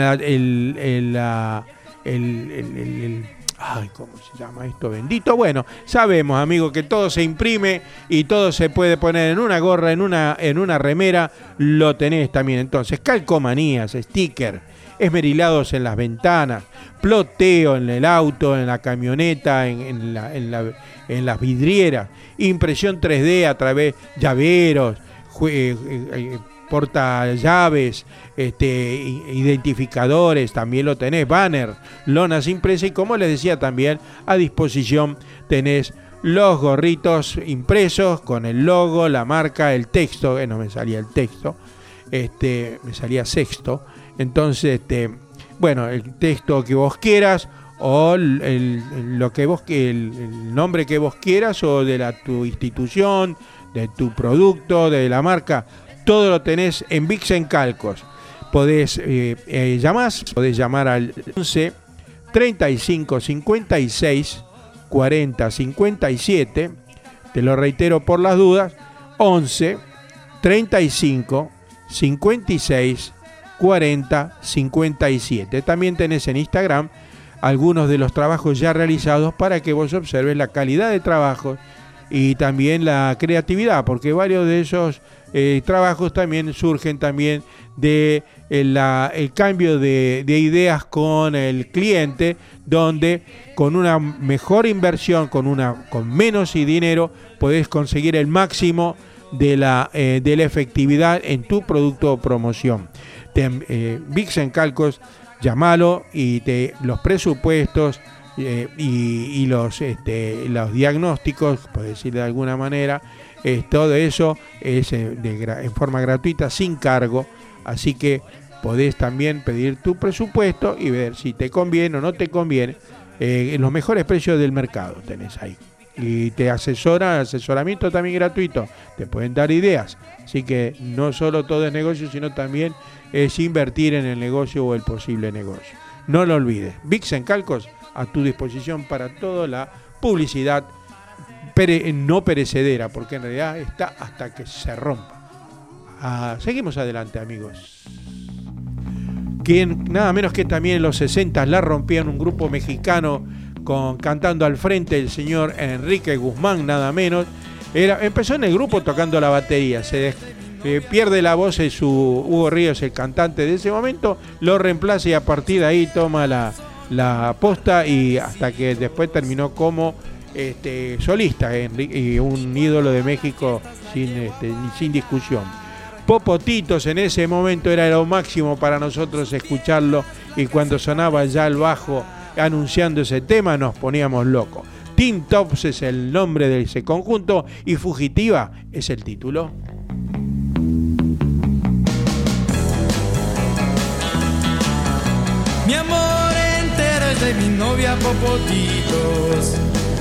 ay, ¿cómo se llama esto? Bendito. Bueno, sabemos, amigo, que todo se imprime y todo se puede poner en una gorra, en una remera, lo tenés también. Entonces, calcomanías, sticker, esmerilados en las ventanas, ploteo en el auto, en la camioneta, en las vidrieras, impresión 3D a través llaveros, porta llaves, identificadores, también lo tenés, banner, lonas impresas y, como les decía, también a disposición tenés los gorritos impresos con el logo, la marca, el texto, no me salía el texto, me salía sexto. Entonces, bueno, el texto que vos quieras o el nombre que vos quieras o de tu institución, de tu producto, de la marca, todo lo tenés en Vixen Calcos. Podés llamar al 11 35 56 40 57. Te lo reitero por las dudas: 11 35 56 40 57. También tenés en Instagram algunos de los trabajos ya realizados para que vos observes la calidad de trabajo y también la creatividad, porque varios de esos trabajos también surgen también de el cambio de ideas con el cliente, donde con una mejor inversión, con menos dinero, podés conseguir el máximo de la efectividad en tu producto o promoción. Vixen Calcos, llámalo y los presupuestos y los diagnósticos, por decir de alguna manera, todo eso es en forma gratuita, sin cargo, así que podés también pedir tu presupuesto y ver si te conviene o no te conviene. Los mejores precios del mercado tenés ahí. Y te asesoramiento también gratuito, te pueden dar ideas, así que no solo todo es negocio, sino también es invertir en el negocio o el posible negocio. No lo olvides, Vixen Calcos a tu disposición para toda la publicidad no perecedera, porque en realidad está hasta que se rompa. Seguimos adelante, amigos. Quien nada menos que también en los 60 la rompían, un grupo mexicano cantando al frente el señor Enrique Guzmán, nada menos. Empezó en el grupo tocando la batería, pierde la voz en Hugo Ríos, el cantante de ese momento, lo reemplaza y a partir de ahí toma la posta, y hasta que después terminó como solista, y un ídolo de México sin discusión. Popotitos en ese momento era lo máximo para nosotros escucharlo, y cuando sonaba ya el bajo anunciando ese tema nos poníamos locos. Teen Tops es el nombre de ese conjunto y Fugitiva es el título. Mi amor entero es de mi novia Popotitos.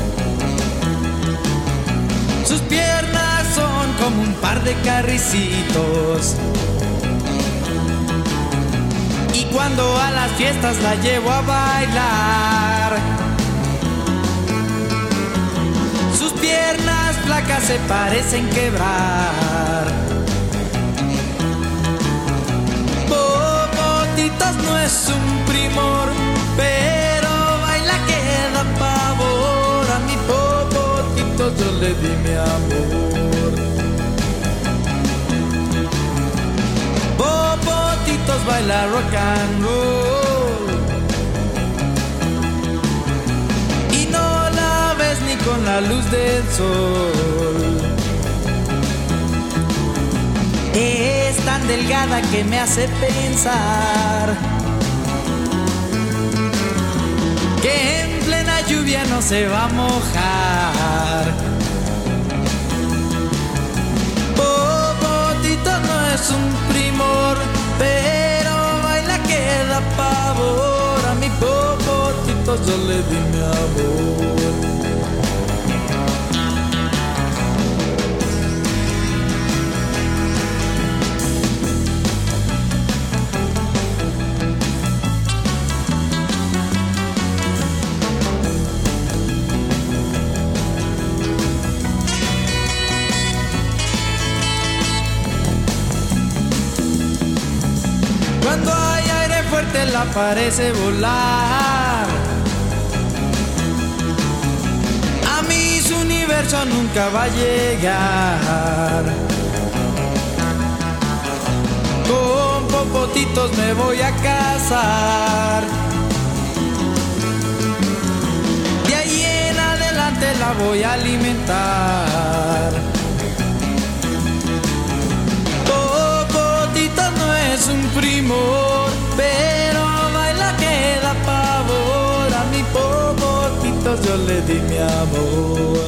Sus piernas son como un par de carricitos. Y cuando a las fiestas la llevo a bailar, sus piernas flacas se parecen quebrar. Popotitos no es un primor, pero baila que da pavor. A mi Popotitos yo le di mi amor. Popotitos baila rock and roll, y no la ves ni con la luz del sol. Es tan delgada que me hace pensar que en plena lluvia no se va a mojar. Popotitos no es un primor, pero baila que da pavor. A mi Popotitos poquitos yo le di mi amor. Cuando hay aire fuerte la parece volar. A mí su universo nunca va a llegar. Con popotitos me voy a casar. De ahí en adelante la voy a alimentar. No es un primor, pero baila que da pavor. A mi popotitos yo le di mi amor.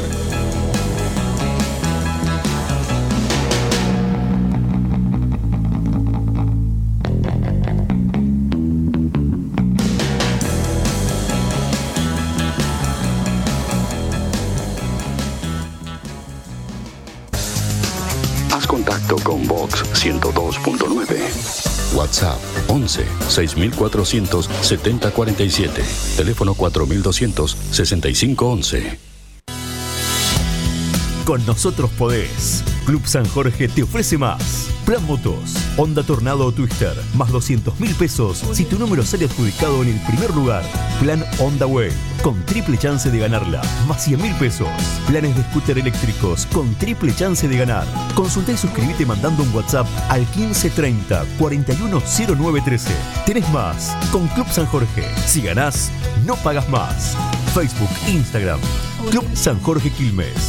Haz contacto con Vox 102.9. WhatsApp 11 6400 7047. Teléfono 4200 6511. Con nosotros podés. Club San Jorge te ofrece más. Plan Motos, Honda Tornado o Twister, más 200.000 pesos si tu número sale adjudicado en el primer lugar. Plan Honda Wave, con triple chance de ganarla, más 100.000 pesos. Planes de scooter eléctricos, con triple chance de ganar. Consulta y suscríbete mandando un WhatsApp al 1530 410913. Tenés más con Club San Jorge. Si ganás, no pagas más. Facebook, Instagram, Club San Jorge Quilmes.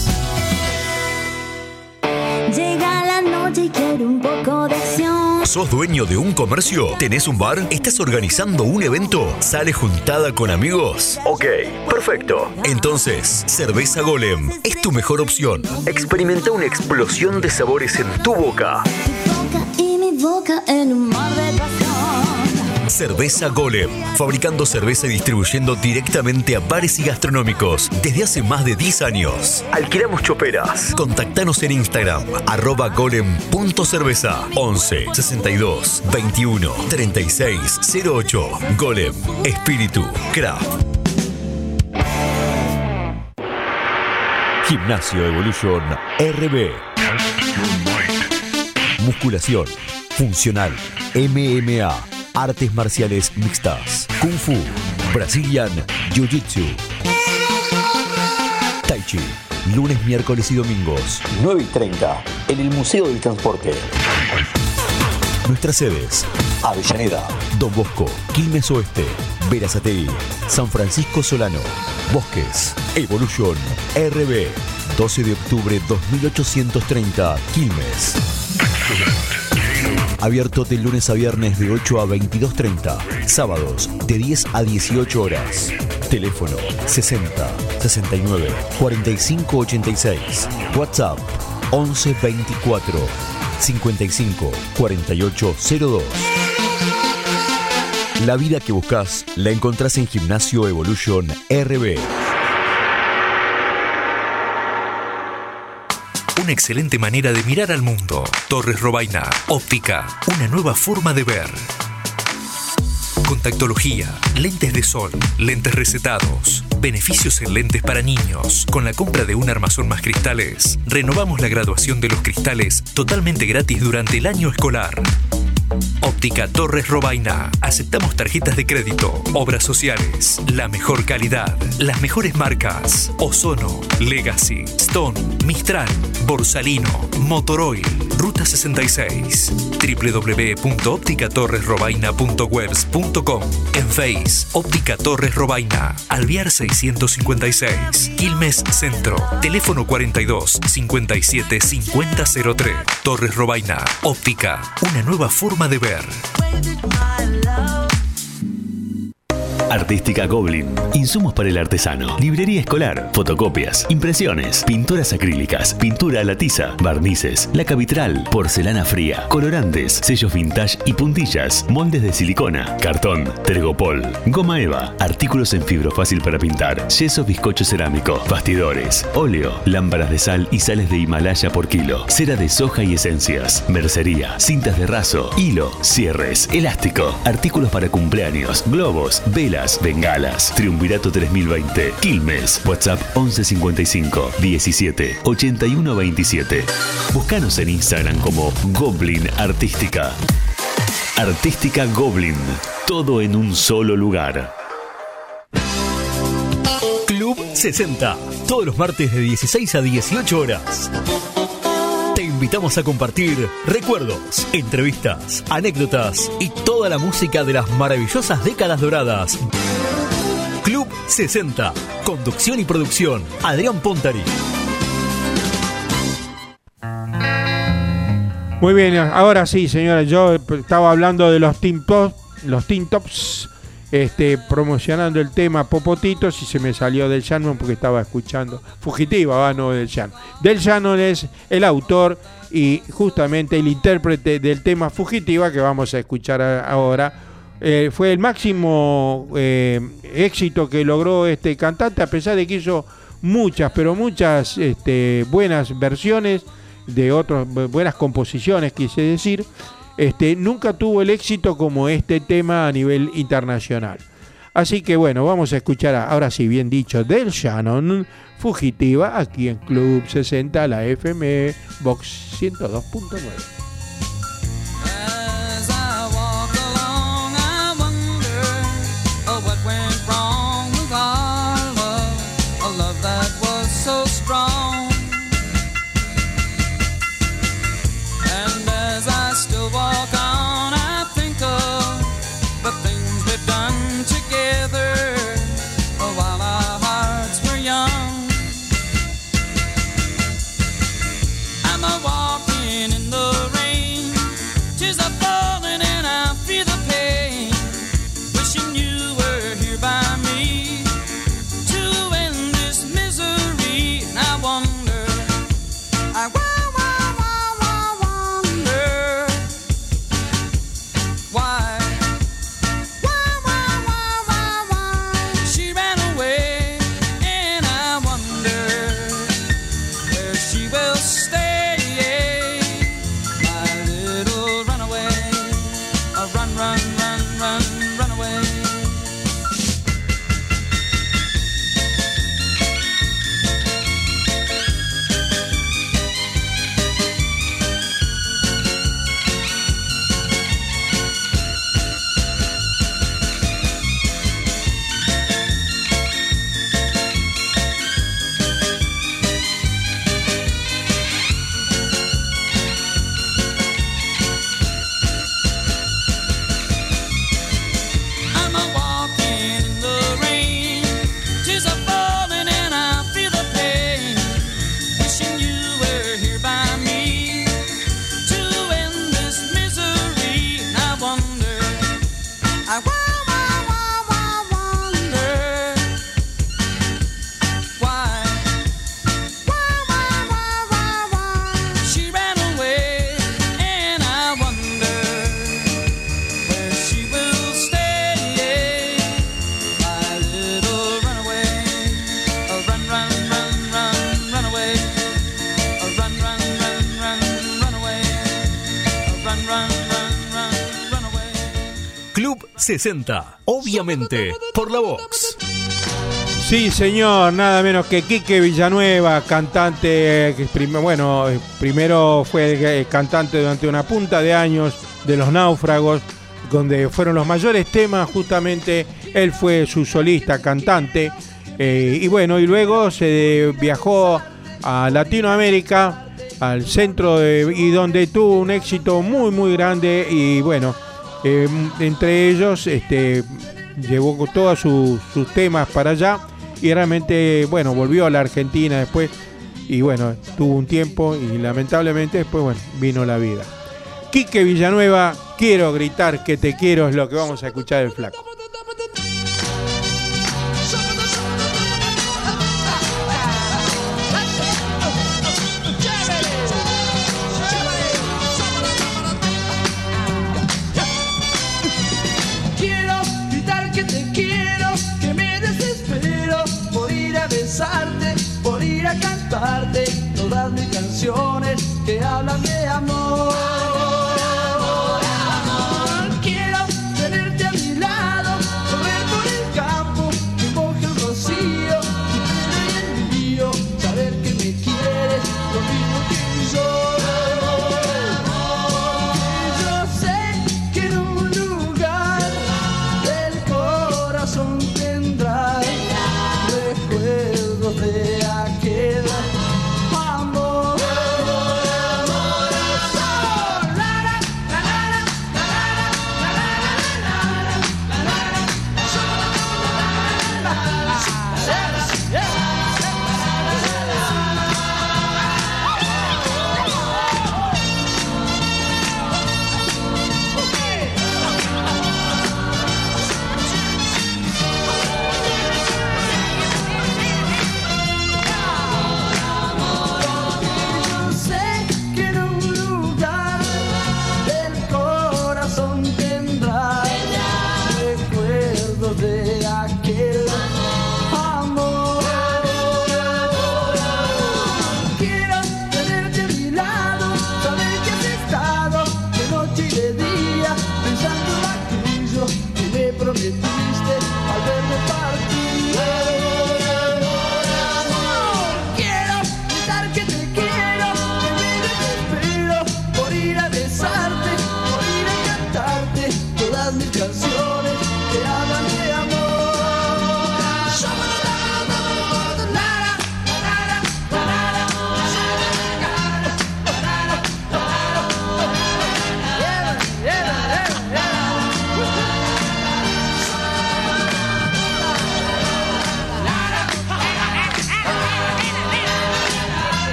Llega la noche y quiero un poco de acción. ¿Sos dueño de un comercio? ¿Tenés un bar? ¿Estás organizando un evento? ¿Sale juntada con amigos? Ok, perfecto. Entonces, Cerveza Golem es tu mejor opción. Experimenta una explosión de sabores en tu boca. Y mi boca en un mar de pasión. Cerveza Golem, fabricando cerveza y distribuyendo directamente a bares y gastronómicos desde hace más de 10 años. Alquilamos choperas. Contactanos en Instagram, @golem.cerveza, 11 62 21 36 08. Golem, espíritu, craft. Gimnasio Evolution RB. Musculación, funcional, MMA, artes marciales mixtas, Kung Fu, Brazilian Jiu-Jitsu, Tai Chi, lunes, miércoles y domingos, 9:30, en el Museo del Transporte. Nuestras sedes: Avellaneda, Don Bosco, Quilmes Oeste, Berazategui, San Francisco Solano, Bosques. Evolution RB, 12 de octubre 2830, Quilmes. Abierto de lunes a viernes de 8 a 22:30. Sábados de 10 a 18 horas. Teléfono 60 69 45 86. WhatsApp 11 24 55 48 02. La vida que buscas la encontrás en Gimnasio Evolution RB. Una excelente manera de mirar al mundo. Torres Robaina, óptica, una nueva forma de ver. Contactología, lentes de sol, lentes recetados, beneficios en lentes para niños. Con la compra de un armazón más cristales, renovamos la graduación de los cristales totalmente gratis durante el año escolar. Óptica Torres Robaina. Aceptamos tarjetas de crédito, obras sociales, la mejor calidad, las mejores marcas: Ozono, Legacy, Stone, Mistral, Borsalino, Motoroil, Ruta 66. www.opticatorresrobaina.webs.com. En Face, Óptica Torres Robaina, Alvear 656, Quilmes Centro. Teléfono 42 57 5003. Torres Robaina, óptica, una nueva forma de ver. Artística Goblin. Insumos para el artesano. Librería escolar. Fotocopias. Impresiones. Pinturas acrílicas. Pintura a la tiza. Barnices. Laca vitral. Porcelana fría. Colorantes. Sellos vintage y puntillas. Moldes de silicona. Cartón. Tergopol. Goma eva. Artículos en fibro fácil para pintar. Yeso bizcocho cerámico. Bastidores. Óleo. Lámparas de sal y sales de Himalaya por kilo. Cera de soja y esencias. Mercería. Cintas de raso. Hilo. Cierres. Elástico. Artículos para cumpleaños. Globos. Velas. Bengalas. Triunvirato 3020. Quilmes. WhatsApp 1155 17 81 27. Búscanos en Instagram como Goblin Artística. Artística Goblin. Todo en un solo lugar. Club 60. Todos los martes de 16 a 18 horas. Te invitamos a compartir recuerdos, entrevistas, anécdotas y toda la música de las maravillosas décadas doradas. Club 60. Conducción y producción, Adrián Pontari. Muy bien, ahora sí, señora, yo estaba hablando de los Teen Tops, promocionando el tema Popotitos y se me salió Del Shannon porque estaba escuchando Fugitiva, no Del Shannon. Del Shannon es el autor y justamente el intérprete del tema Fugitiva que vamos a escuchar ahora. Fue el máximo éxito que logró este cantante, a pesar de que hizo muchas buenas versiones de otras buenas composiciones, quise decir. Nunca tuvo el éxito como este tema a nivel internacional. Así que bueno, vamos a escuchar ahora sí, bien dicho, Del Shannon, Fugitiva, aquí en Club 60, la FM Box 102.9. Club 60, obviamente, por la Vox. Sí, señor, nada menos que Quique Villanueva, cantante, primero fue cantante durante una punta de años de Los Náufragos, donde fueron los mayores temas, justamente él fue su solista, cantante, y luego se viajó a Latinoamérica, al centro, y donde tuvo un éxito muy, muy grande, y entre ellos llevó todos sus temas para allá y realmente volvió a la Argentina después y tuvo un tiempo y lamentablemente después vino la vida. Quique Villanueva, Quiero gritar que te quiero, es lo que vamos a escuchar del flaco.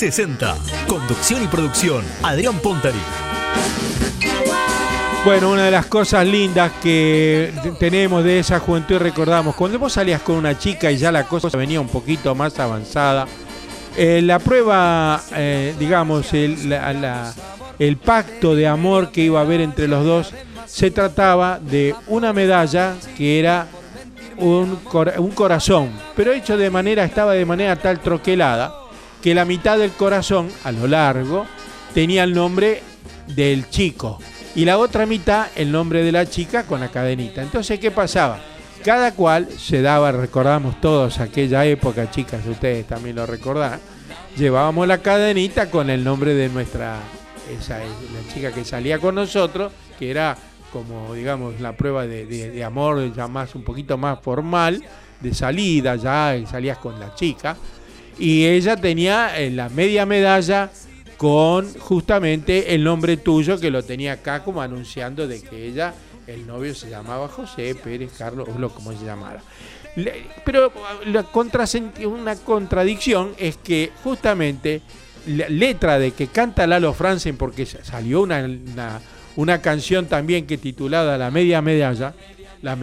60. Conducción y producción, Adrián Pontari. Bueno, una de las cosas lindas que tenemos de esa juventud y recordamos, cuando vos salías con una chica y ya la cosa venía un poquito más avanzada, la prueba, digamos, el pacto de amor que iba a haber entre los dos, se trataba de una medalla que era un corazón, pero hecho estaba de manera tal troquelada que la mitad del corazón, a lo largo, tenía el nombre del chico y la otra mitad el nombre de la chica con la cadenita. Entonces, ¿qué pasaba? Cada cual se daba, recordamos todos aquella época, chicas, ustedes también lo recordarán, llevábamos la cadenita con el nombre de la chica que salía con nosotros, que era como, digamos, la prueba de amor ya más, un poquito más formal, de salida, ya salías con la chica, y ella tenía la media medalla con justamente el nombre tuyo, que lo tenía acá como anunciando de que el novio se llamaba José Pérez Carlos, o como se llamara. Pero una contradicción es que justamente la letra de que canta Lalo Franzen, porque salió una canción también que titulada La Media Medalla, la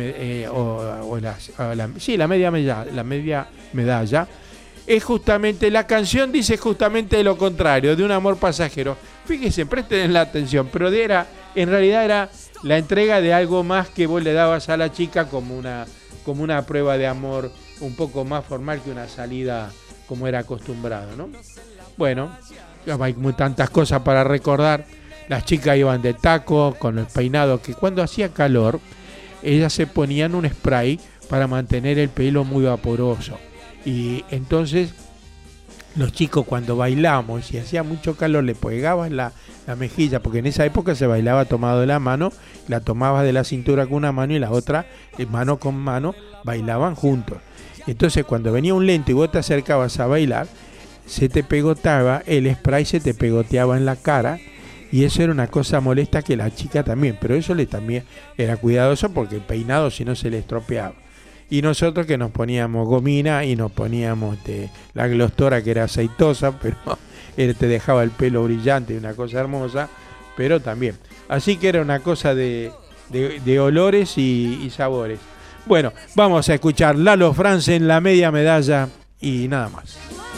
media medalla, es justamente, la canción dice justamente lo contrario, de un amor pasajero. Fíjense, presten la atención, pero en realidad era la entrega de algo más que vos le dabas a la chica como una prueba de amor un poco más formal que una salida como era acostumbrado, ¿no? Bueno, hay tantas cosas para recordar. Las chicas iban de taco con los peinados, que cuando hacía calor ellas se ponían un spray para mantener el pelo muy vaporoso. Y entonces los chicos, cuando bailamos y hacía mucho calor, le pegaban la mejilla, porque en esa época se bailaba tomado de la mano, la tomabas de la cintura con una mano y la otra, mano con mano, bailaban juntos. Entonces, cuando venía un lento y vos te acercabas a bailar, se te pegoteaba, el spray se te pegoteaba en la cara, y eso era una cosa molesta que la chica también, pero eso también era cuidadoso porque el peinado si no se le estropeaba. Y nosotros que nos poníamos gomina y nos poníamos la glostora, que era aceitosa, pero te dejaba el pelo brillante, una cosa hermosa, pero también. Así que era una cosa de olores y sabores. Bueno, vamos a escuchar Lalo Franzen, La Media Medalla, y nada más.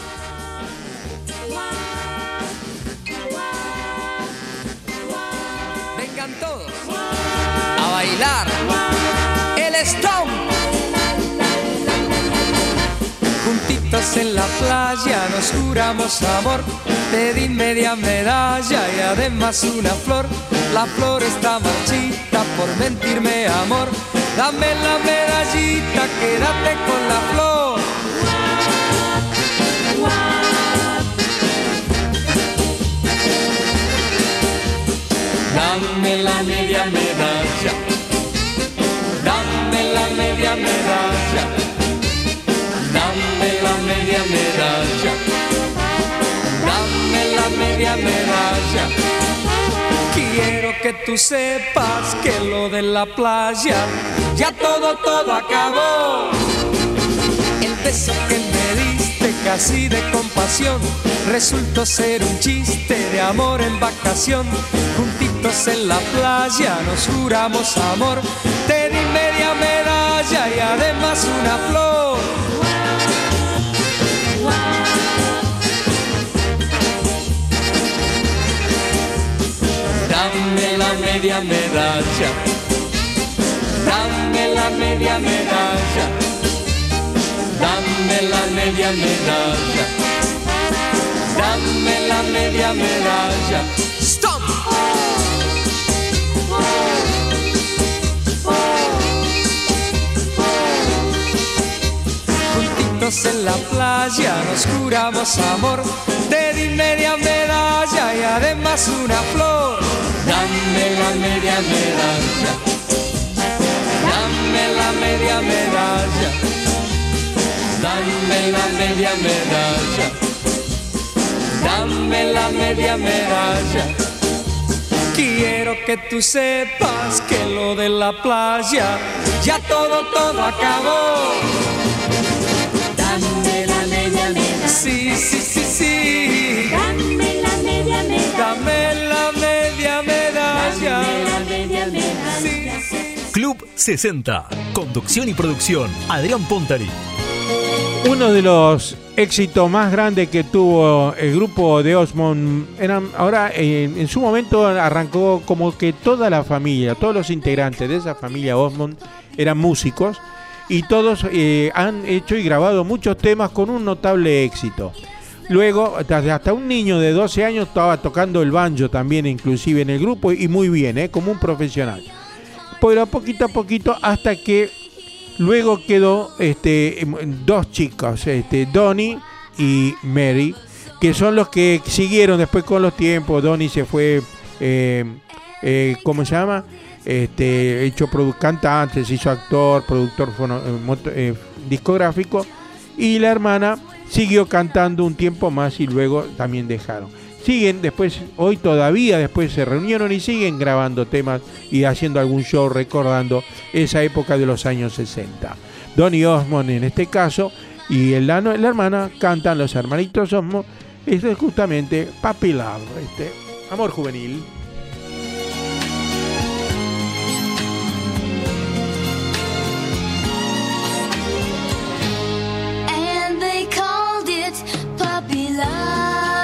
Vengan todos a bailar el Stone. Juntitos en la playa nos juramos amor. Te di media medalla y además una flor. La flor está marchita por mentirme, amor. Dame la medallita, quédate con la flor. Dame la media medalla. Dame la media medalla. Dame la media medalla. Dame la media medalla. Quiero que tú sepas que lo de la playa ya todo acabó. El beso que me diste casi de compasión resultó ser un chiste de amor en vacación. Juntitos en la playa nos juramos amor. Te di media medalla y además una flor. Dame la media medalla. Dame la media medalla. Dame la media medalla. Dame la media medalla. ¡Stop! Juntitos en la playa nos juramos amor. Te di media medalla y además una flor. Dame la media medalla. Dame la media medalla. Dame la media medalla. Dame la media medalla. Quiero que tú sepas que lo de la playa ya todo acabó. Dame la media medalla. Sí, sí, sí, sí. dame la media medalla. Club 60. Conducción y producción, Adrián Pontari. Uno de los éxitos más grandes que tuvo el grupo de Osmond, en su momento arrancó como que toda la familia, todos los integrantes de esa familia Osmond eran músicos y todos han hecho y grabado muchos temas con un notable éxito. Luego, hasta un niño de 12 años estaba tocando el banjo también, inclusive en el grupo, y muy bien, como un profesional. Pero poquito a poquito, hasta que luego quedó dos chicos, Donnie y Mary, que son los que siguieron después con los tiempos. Donnie se fue, ¿cómo se llama? Hecho cantante, se hizo actor, productor discográfico, y la hermana siguió cantando un tiempo más y luego también dejaron. Siguen después, hoy todavía después se reunieron y siguen grabando temas y haciendo algún show recordando esa época de los años 60. Donnie Osmond en este caso y la hermana cantan los hermanitos Osmond. Esto es justamente Puppy Love, amor juvenil. And they called it Puppy Love.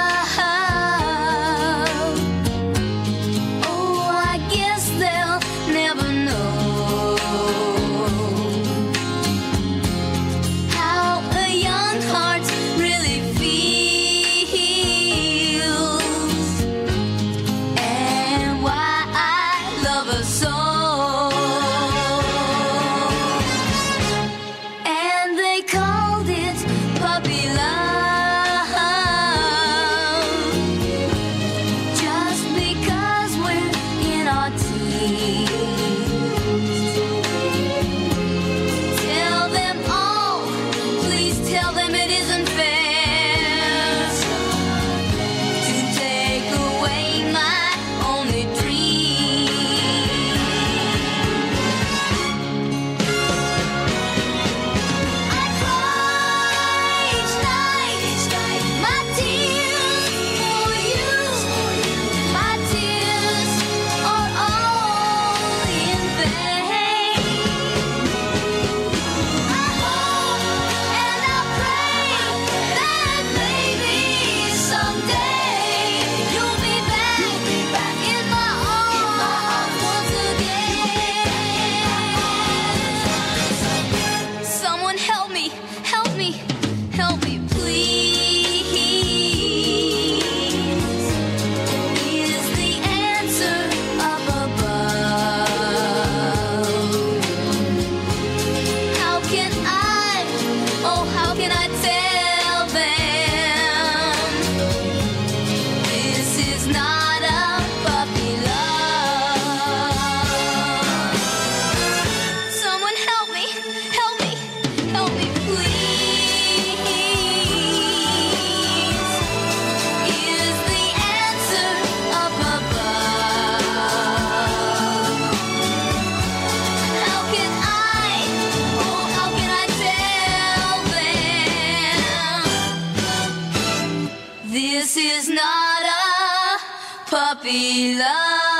puppy love.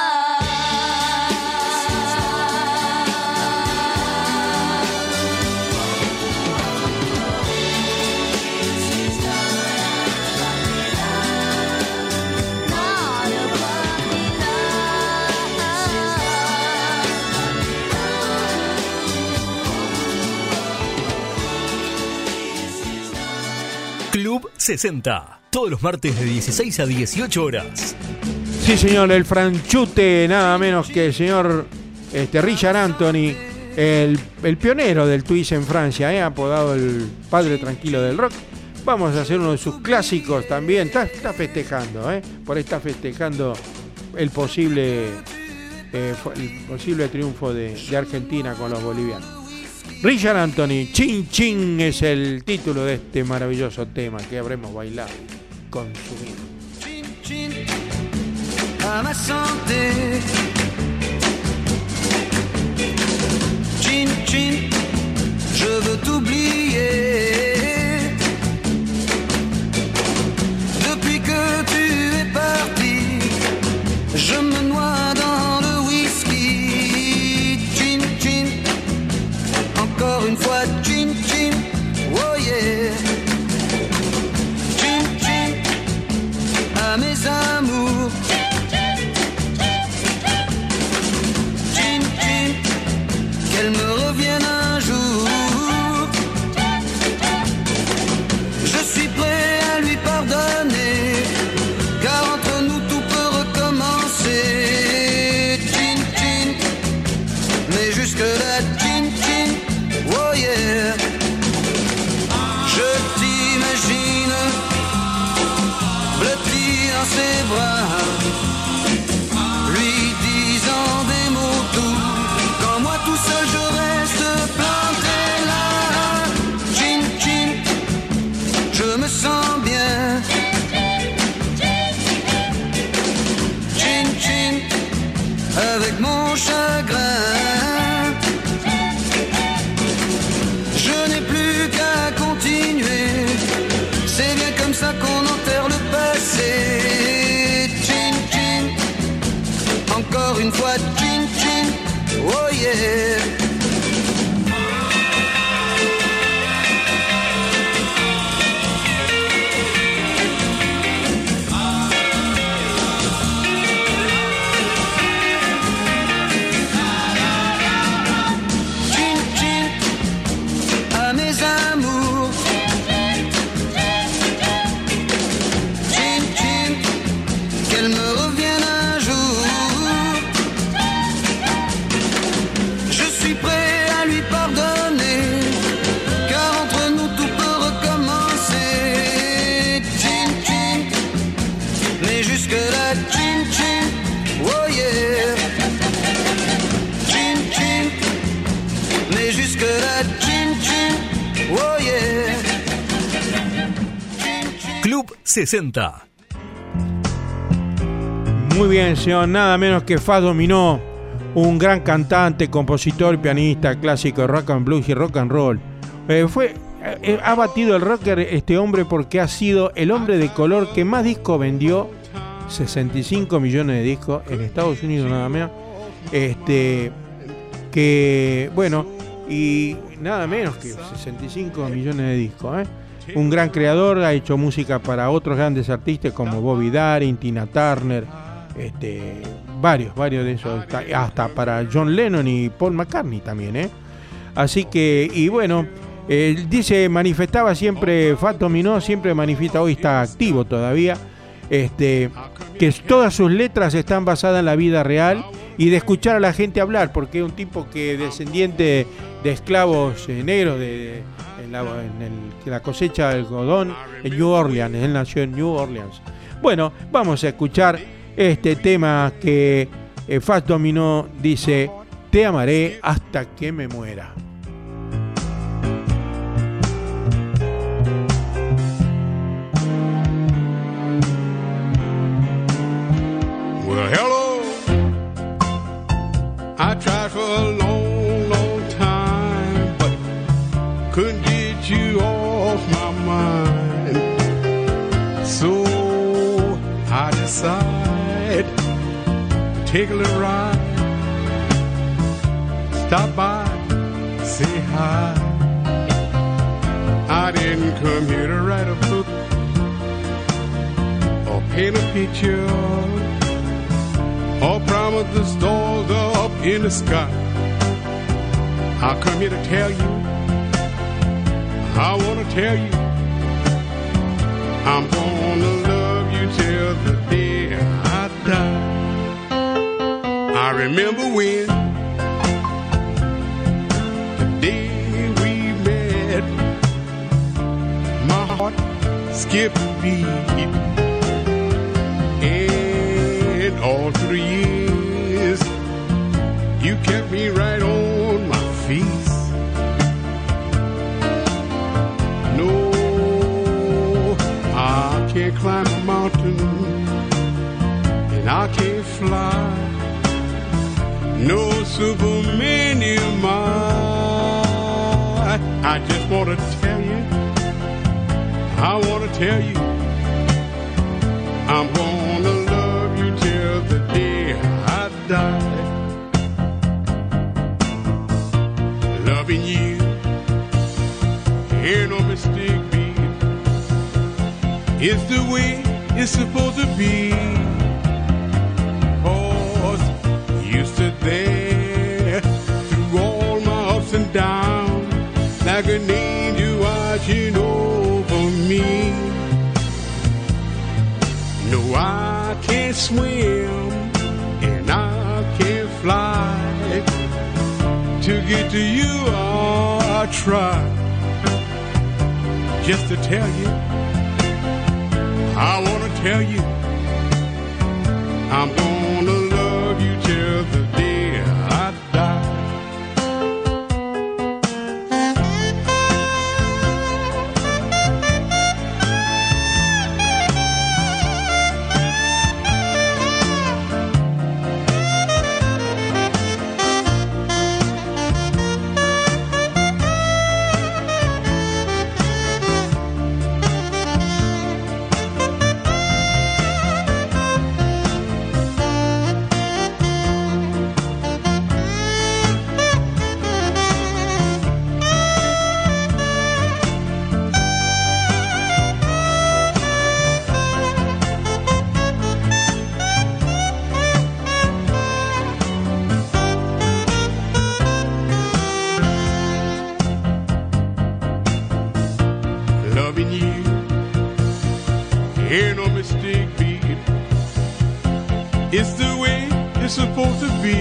Club 60, todos los martes de 16 a 18 horas. Sí, señor, el franchute, nada menos que el señor Richard Anthony, el pionero del twist en Francia, apodado el padre tranquilo del rock. Vamos a hacer uno de sus clásicos también. Está festejando, por ahí está festejando el posible triunfo de Argentina con los bolivianos. Richard Anthony, Chin Chin es el título de este maravilloso tema que habremos bailado y consumido. Chin Chin, à ma santé. Chin Chin, je veux t'oublier. Depuis que tu es parti, moi dans le whisky. Chin chin, encore une fois chin chin, oh yeah. Chin chin, à mes amours. Chin chin, qu'elle me revienne un jour. Je suis prêt à lui pardonner, car entre nous tout peut recommencer. Chin chin, mais jusque là chin chin, oh yeah. Je t'imagine blotti dans ses bras, lui disant des mots doux, quand moi tout seul je reste planté là. Chin chin, je me sens bien. Chin chin, avec mon chagrin. Je n'ai plus qu'à continuer, c'est bien comme ça qu'on enterre le passé. Chin chin, encore une fois chin chin, oh yeah. Chin chin, à mes amours. Chin chin, qu'elle me revienne un jour. Je suis prêt à lui pardonner, car entre nous tout peut recommencer. Chin chin, mais jusque là chin chin, oh yeah. Chin chin, mais jusque là chin chin, oh yeah. Club 60. Muy bien, señor. Nada menos que Fats Domino, un gran cantante, compositor, pianista clásico de rock and blues y rock and roll. Ha batido el rocker este hombre porque ha sido el hombre de color que más discos vendió, 65 millones de discos en Estados Unidos nada menos. Que bueno, y nada menos que 65 millones de discos, Un gran creador, ha hecho música para otros grandes artistas como Bobby Darin, Tina Turner, varios de esos, hasta para John Lennon y Paul McCartney también, Así que, y bueno, él dice, manifestaba siempre, Fats Domino siempre manifiesta, hoy está activo todavía, que todas sus letras están basadas en la vida real y de escuchar a la gente hablar, porque es un tipo que descendiente de esclavos negros en la cosecha del algodón en New Orleans. Él nació en New Orleans. Bueno, vamos a escuchar este tema que Fats Domino dice: te amaré hasta que me muera. Well, hello. I tried for a long, long time, but couldn't get you off my mind. So I decided to take a little ride, stop by, say hi. I didn't come here to write a book or paint a picture or promise the stars up in the sky. I come here to tell you, I wanna tell you, I'm gonna love you till the day I die. I remember when the day we met, my heart skipped a beat, and all through the years you kept me right on my feet. No, I can't climb a mountain and I can't fly. No Superman am I just wanna tell you, I wanna tell you, I'm gonna love you till the day I die. Loving you ain't no mistake, babe. It's the way it's supposed to be. 'Cause you stood there through all my ups and downs, like an angel watching over me. No, I can't swim and I can't fly. To get to you, I try. Just to tell you, I wanna tell you, I'm gonna love you till the day I die. Loving you ain't no mistake, babe. It's the way it's supposed to be.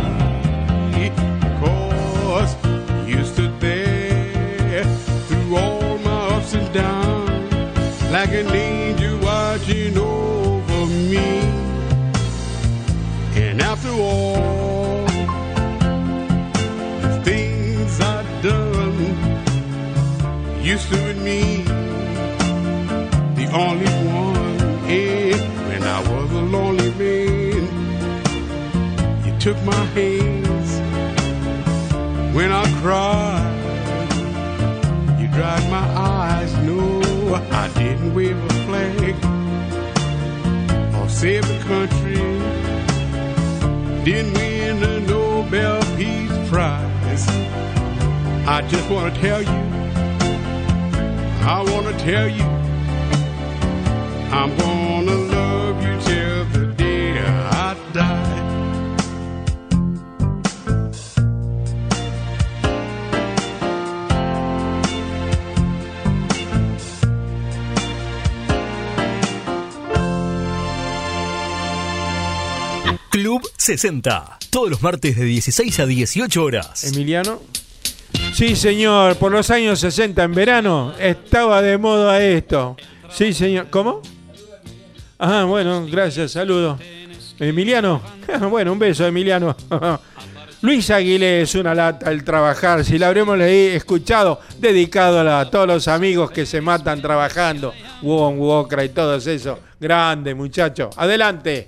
'Cause you stood there through all my ups and downs, like an angel watching over me. And after all the things I've done, you stood with me, the only one. And when I was a lonely man, you took my hands. When I cried, you dried my eyes. No, I didn't wave a flag or save the country. Didn't win the Nobel Peace Prize. I just want to tell you, I want to tell you, I'm gonna love you till the day I die. Club 60, todos los martes de 16 a 18 horas. Emiliano. Sí, señor, por los años 60 en verano estaba de moda esto. Sí, señor. ¿Cómo? Ah, bueno, gracias, saludo. Emiliano. Bueno, un beso, Emiliano. Luis Aguilé es una lata el trabajar. Si la habremos escuchado, dedicado a todos los amigos que se matan trabajando. Won, Wokra y todos esos. Grande, muchacho. Adelante.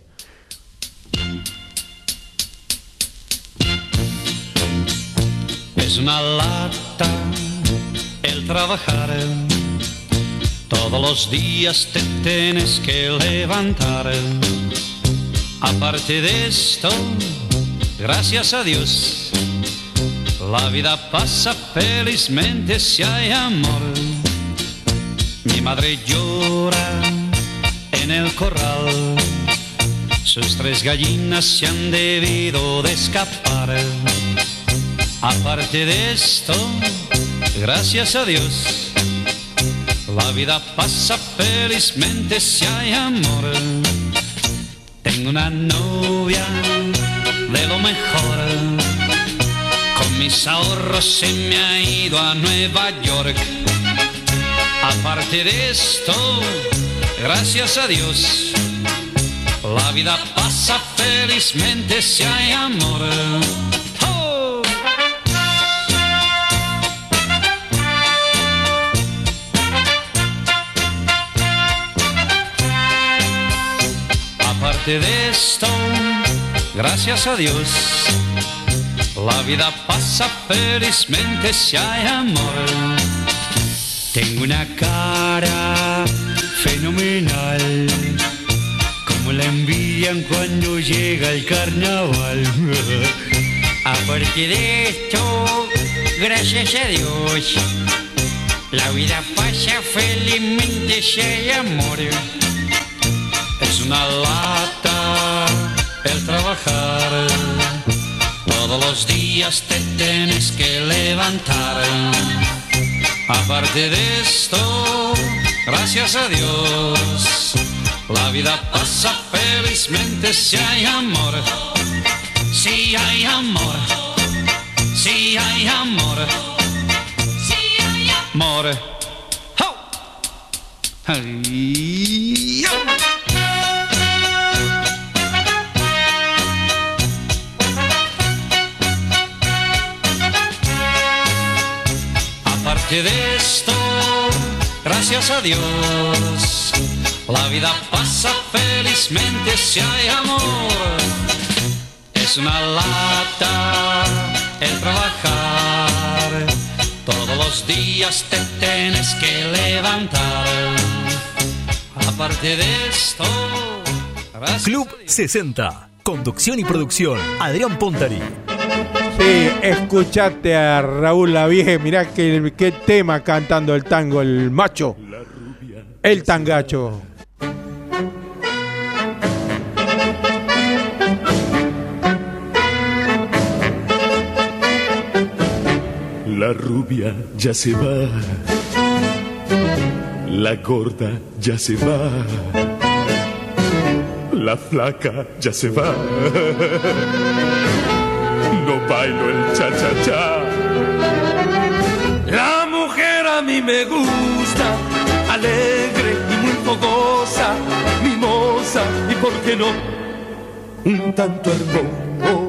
Es una lata el trabajar. Todos los días te tienes que levantar. Aparte de esto, gracias a Dios, la vida pasa felizmente si hay amor. Mi madre llora en el corral. Sus 3 gallinas se han debido de escapar. Aparte de esto, gracias a Dios, la vida pasa felizmente si hay amor. Tengo una novia de lo mejor. Con mis ahorros se me ha ido a Nueva York. Aparte de esto, gracias a Dios, la vida pasa felizmente si hay amor. Aparte de esto, gracias a Dios, la vida pasa felizmente si hay amor. Tengo una cara fenomenal, como la envidian cuando llega el carnaval. Aparte de esto, gracias a Dios, la vida pasa felizmente si hay amor. Es una lata el trabajar, todos los días te tienes que levantar. Aparte de esto, gracias a Dios, la vida pasa felizmente si hay amor. Si hay amor, si hay amor, si hay amor. ¡Oh! ¡Ay! Aparte de esto, gracias a Dios, la vida pasa felizmente si hay amor. Es una lata el trabajar, todos los días te tienes que levantar. Aparte de esto, Club 60, conducción y producción, Adrián Pontari. Sí, escuchate a Raúl Lavie, mirá qué tema cantando el tango, el macho, el tangacho. La rubia ya se va, la gorda ya se va, la flaca ya se va. No bailo el cha-cha-cha. La mujer a mí me gusta, alegre y muy fogosa, mimosa y por qué no, un tanto hermosa.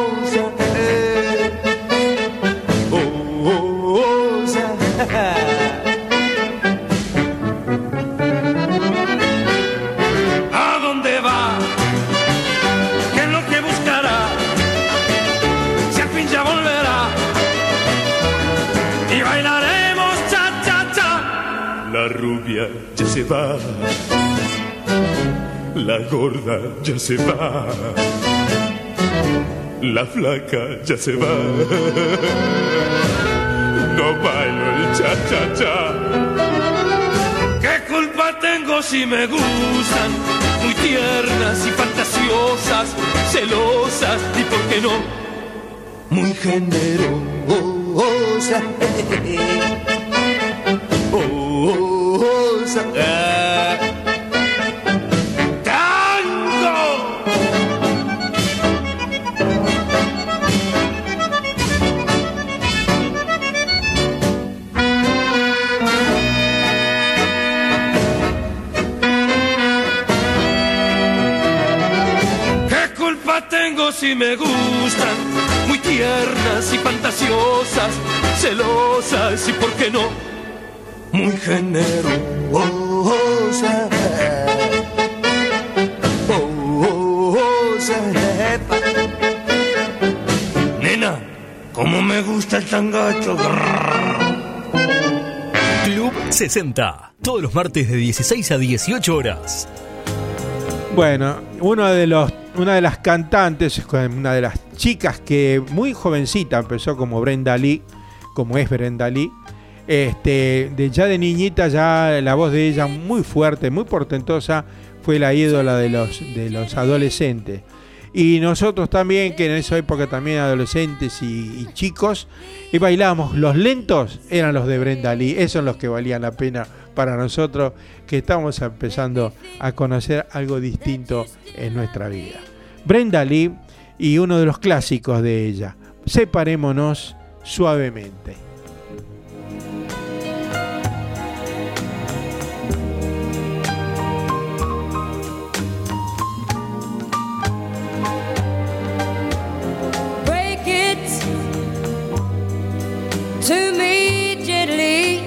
¿A dónde va? ¿Qué es lo que buscará? Si al fin ya volverá y bailaremos cha-cha-cha. La rubia ya se va, la gorda ya se va, la flaca ya se va. No bailo el cha-cha-cha. ¿Qué culpa tengo si me gustan? Muy tiernas y fantasiosas, celosas y por qué no, muy generosas. Si me gustan, muy tiernas y fantasiosas, celosas y por qué no, muy generosas. Nena, cómo me gusta el tangacho. Club 60, todos los martes de 16 a 18 horas. Bueno, una de las cantantes, una de las chicas que muy jovencita empezó como Brenda Lee, como es Brenda Lee, ya de niñita ya la voz de ella muy fuerte, muy portentosa, fue la ídola de los adolescentes. Y nosotros también, que en esa época también adolescentes y chicos, y bailábamos los lentos, eran los de Brenda Lee, esos son los que valían la pena para nosotros, que estamos empezando a conocer algo distinto en nuestra vida. Brenda Lee y uno de los clásicos de ella, Separémonos suavemente. Break it to me gently.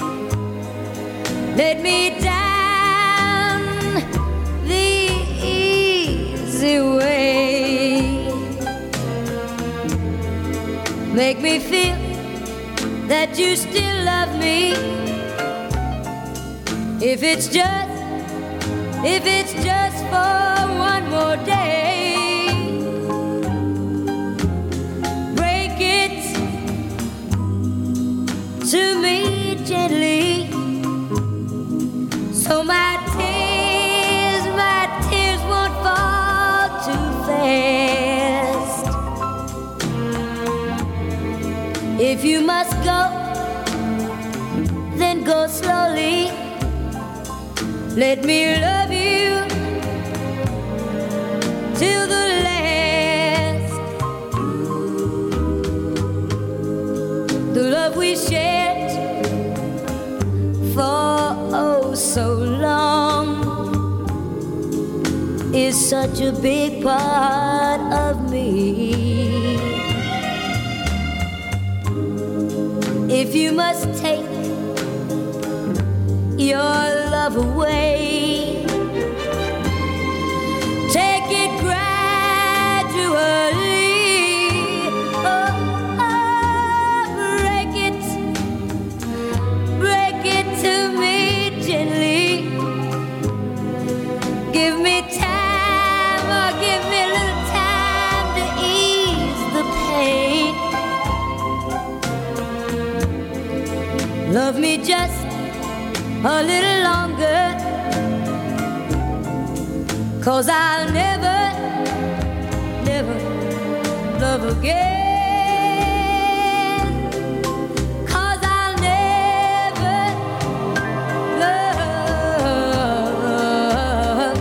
Let me down the easy way. Make me feel that you still love me. If it's just if it's just for one more day. Break it to me gently, so my tears won't fall too fast. If you must go, then go slowly. Let me love you till the last. The love we shared for oh so long is such a big part of me. If you must take your love away, take it gradually. Oh, break it to me gently. Give me time, or give me a little time to ease the pain. Love me just a little longer, 'cause I'll never, never love again. 'Cause I'll never love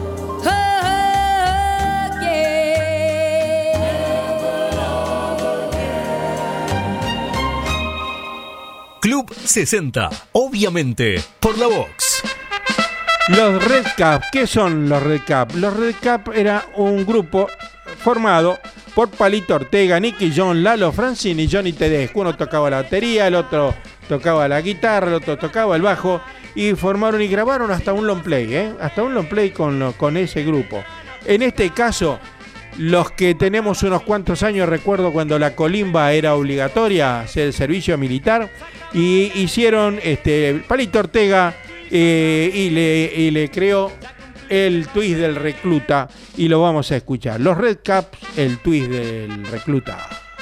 Club 60, obviamente, por la Vox. Los Red Cap, ¿qué son los Red Cap? Los Red Cap era un grupo formado por Palito Ortega, Nicky John, Lalo Francini y Johnny Tedesco. Uno tocaba la batería, el otro tocaba la guitarra, el otro tocaba el bajo, y formaron y grabaron hasta un long play, hasta un long play con ese grupo. En este caso, los que tenemos unos cuantos años, recuerdo cuando la colimba era obligatoria, hacer el servicio militar, y hicieron Palito Ortega y le creó el twist del recluta, y lo vamos a escuchar. Los Red Caps, el twist del recluta.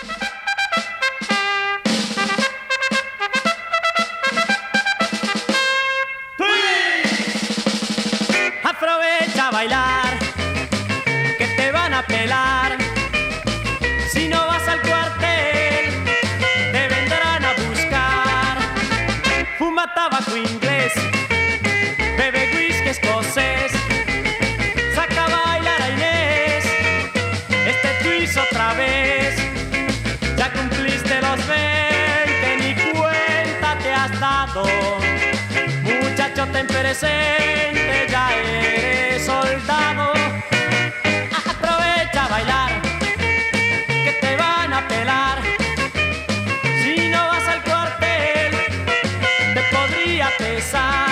Aprovecha a bailar, que te van a pelar. Si no vas al cuartel, te vendrán a buscar. Fuma tabaco inglés, bebe whisky escocés. Saca a bailar a Inés, este twist otra vez. Ya cumpliste los 20, ni cuenta te has dado. Muchacho, ten presente, ya eres soldado. Aprovecha a bailar, que te van a pelar. Si no vas al cuartel, te podría pesar.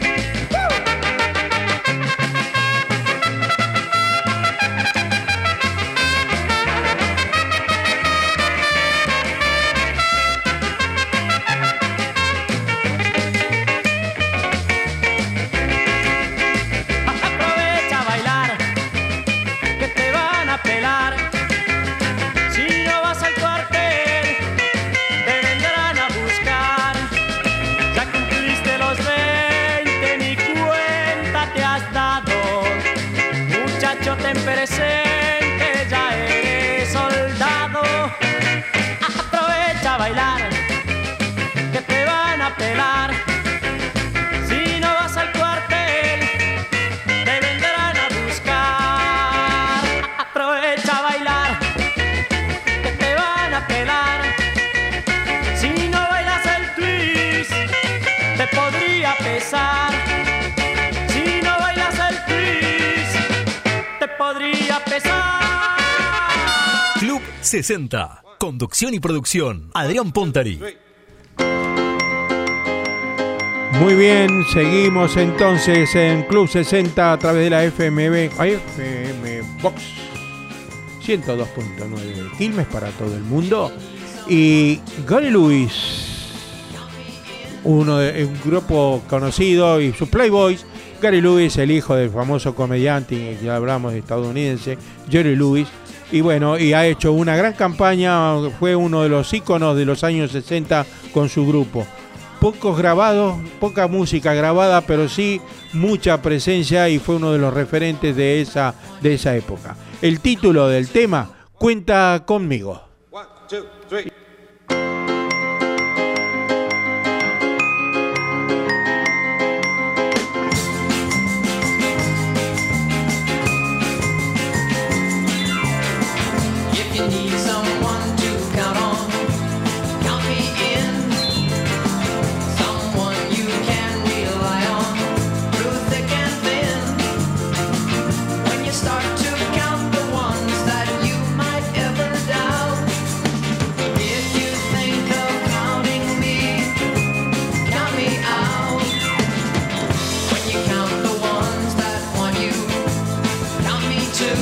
Aprovecha a bailar, que te van a pelar. Si no vas al cuartel, te vendrán a buscar. Ya cumpliste los 20, ni cuenta te has dado. Muchacho, ten presente, ya eres soldado. Aprovecha a bailar, que te van a pelar. Si no vas al cuartel, te vendrán a buscar. Aprovecha a bailar, que te van a pelar. Si no bailas el twist, te podría pesar. Si no bailas el twist, te podría pesar. Club 60, conducción y producción, Adrián Pontari. Muy bien, seguimos entonces en Club 60 a través de la FM Box 102.9 de Quilmes para todo el mundo. Y Gary Lewis, un grupo conocido, y sus Playboys, Gary Lewis, el hijo del famoso comediante, ya hablamos de estadounidense, Jerry Lewis, y bueno, y ha hecho una gran campaña, fue uno de los íconos de los años 60 con su grupo. Pocos grabados, poca música grabada, pero sí mucha presencia y fue uno de los referentes de esa época. El título del tema, Cuenta conmigo. 1, 2, 3. If you need someone to count on, count me in. Someone you can rely on through thick and thin. When you start to count the ones that you might ever doubt, if you think of counting me, count me out. When you count the ones that want you, count me too.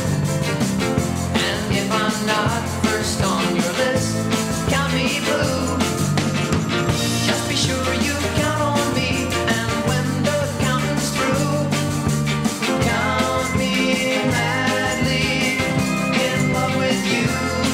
If I'm not first on your list, count me blue. Just be sure you count on me, and when the counting's through, count me madly in love with you.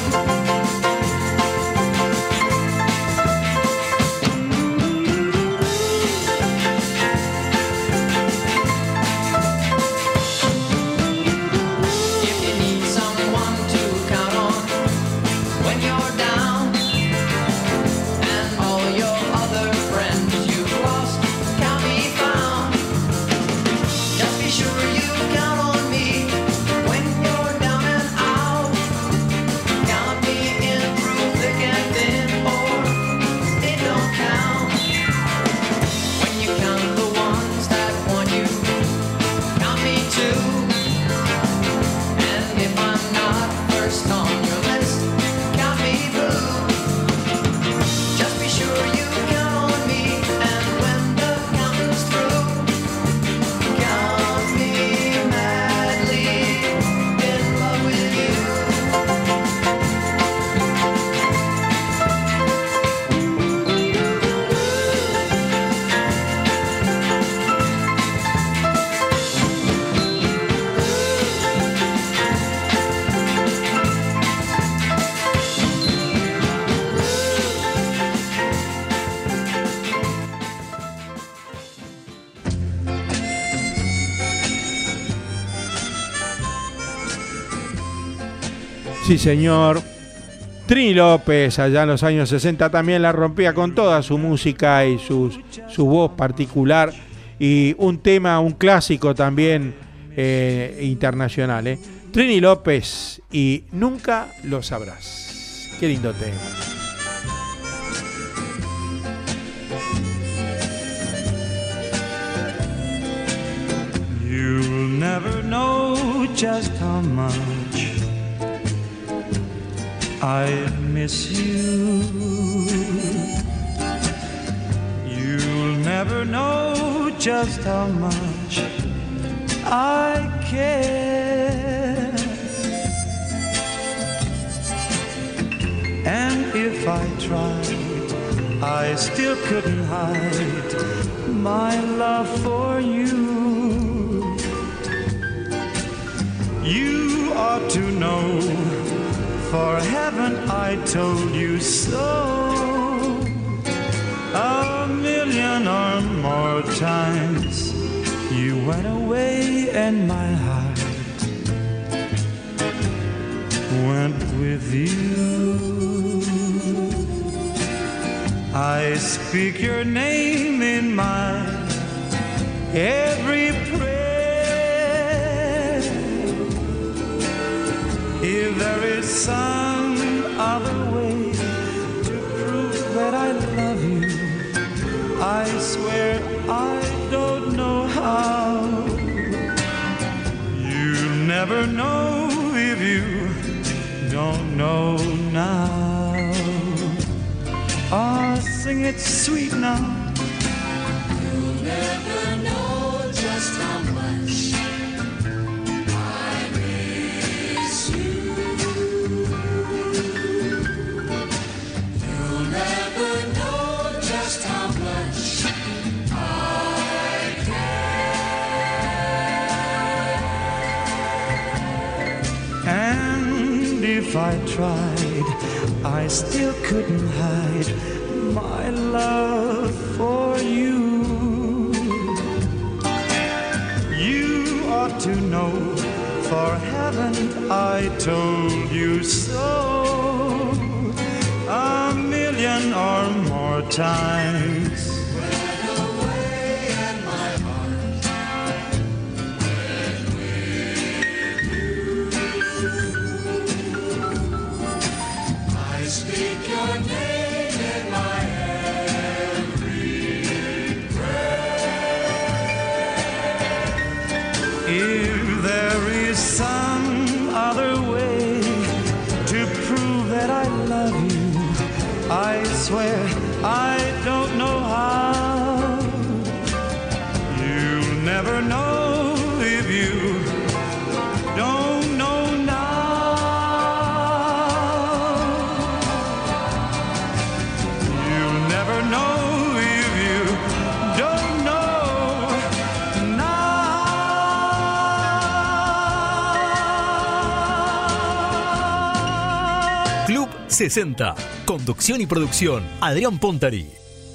If you need someone to count on when you're down, and all your other friends you've lost can't be found, just be sure you count on me when you're down and out. Count me in through thick and thin, or it don't count. When you count the ones that want you, count me too. And if I'm not first on your list, count me blue. Just be sure you count on me, and when the counting's through, count me madly in love with you. Sí, señor. Trini López, allá en los años 60, también la rompía con toda su música y su voz particular. Y un tema, un clásico también internacional. Trini López y Nunca lo sabrás. Qué lindo tema. You'll never know just how much I miss you. You'll never know just how much I care. And if I tried, I still couldn't hide my love for you. You ought to know, for haven't I told you so? A million or more times you went away and my heart went with you. I speak your name in my every prayer. If there is some other way to prove that I love you, I swear I don't know how. You'll never know if you don't know now. Oh, sing it sweet now. You'll never know just how much I miss you. You'll never know just how much I care. I tried, I still couldn't hide my love for you. You ought to know, for haven't I told you so 1,000,000 or more times? Speak your name in my every prayer. If there is some other way to prove that I love you, I swear I don't know how. You'll never know if you don't know now. You'll never know if you don't know now. Club 60. Conducción y producción, Adrián Pontari.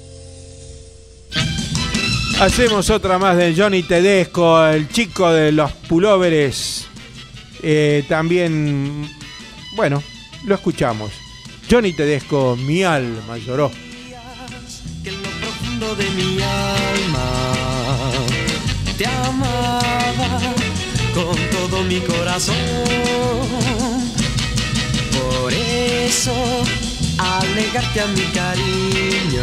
Hacemos otra más de Johnny Tedesco, el chico de los pulóveres. También, bueno, lo escuchamos. Johnny Tedesco, Mi alma lloró. Que en lo profundo de mi alma te amaba con todo mi corazón. Por eso, al negarte a mi cariño,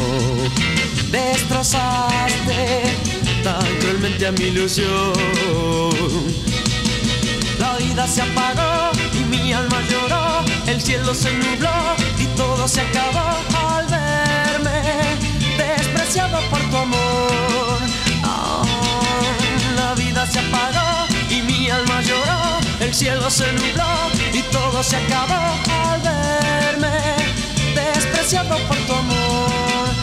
destrozaste tan cruelmente a mi ilusión. La vida se apagó y mi alma lloró, el cielo se nubló y todo se acabó al verme despreciado por tu amor. La vida se apagó y mi alma lloró, el cielo se nubló y todo se acabó al verme despreciado por tu amor.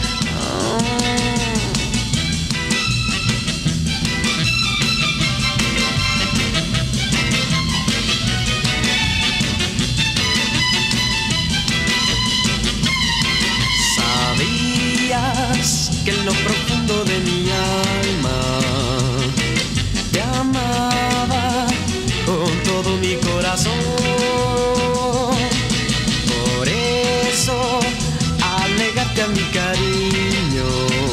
Que en lo profundo de mi alma te amaba con todo mi corazón. Por eso, al negarte a mi cariño,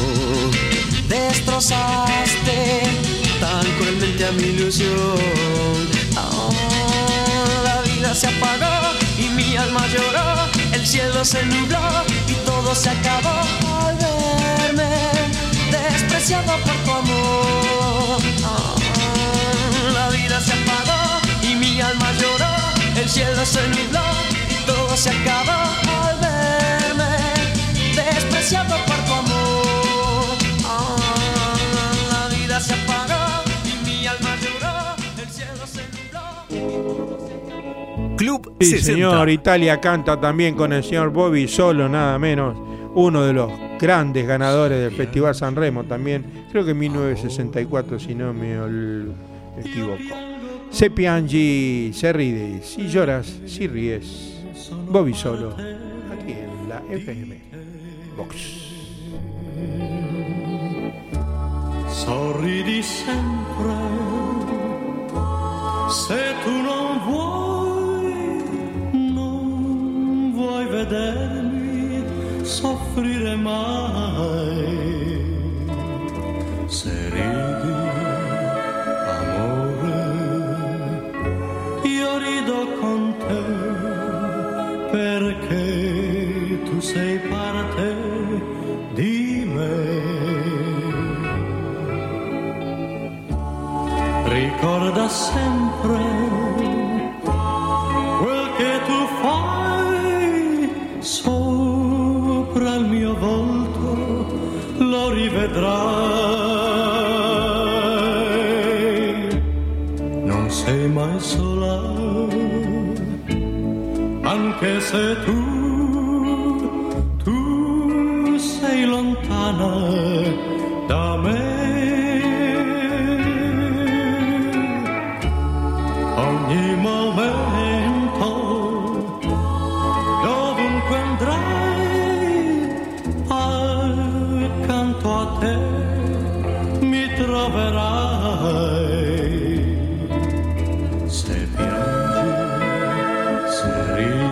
destrozaste tan cruelmente a mi ilusión. La vida se apagó y mi alma lloró, el cielo se nubló y todo se acabó al verme despreciado por tu amor. La vida se apagó y mi alma lloró, el cielo se nubló y todo se acabó al verme despreciado por tu amor. La vida se apagó y mi alma lloró, el cielo se nubló. Club Sí, 60. señor, Italia canta también con el señor Bobby Solo, nada menos. Uno de los grandes ganadores del Festival San Remo también. Creo que en 1964, si no me equivoco. Se piangi, se ride. Si lloras, si ríes. Bobby Solo, aquí en la FM Box. Sorridi sempre, se tu non vuoi vedermi soffrire mai. Se ridi, amore, io rido con te, perché tu sei parte di me. Ricorda sempre quel che tu fai sopra il mio volto, lo rivedrai. Non sei mai sola, anche se tu sei lontana da me. Ogni momento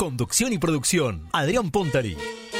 Conducción y producción, Adrián Pontari.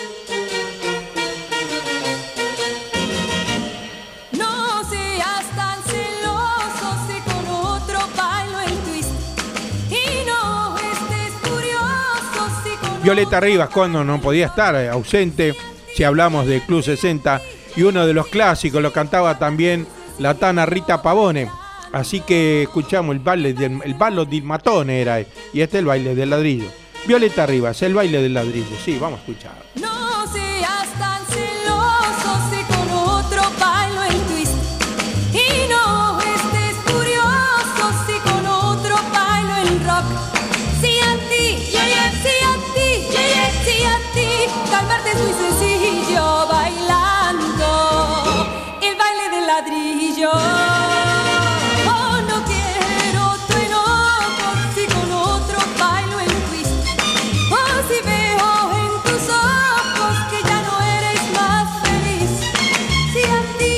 No seas tan celoso si con otro bailo el twist. Y no estés furioso si con Violeta Rivas, cuando no podía estar ausente, si hablamos de Club 60, y uno de los clásicos lo cantaba también la tana Rita Pavone. Así que escuchamos el ballo del matone era, y este el baile del ladrillo. Violeta Rivas, el baile del ladrillo, sí, vamos a escuchar. No seas tan celoso si con otro bailo el twist. Y no estés furioso si con otro bailo el rock. Si a ti, si a ti, si a ti, calmarte es muy sencillo bailando el baile del ladrillo. Oh, no quiero tu enojo si con otro bailo el twist. Oh, si veo en tus ojos que ya no eres más feliz. Si a ti,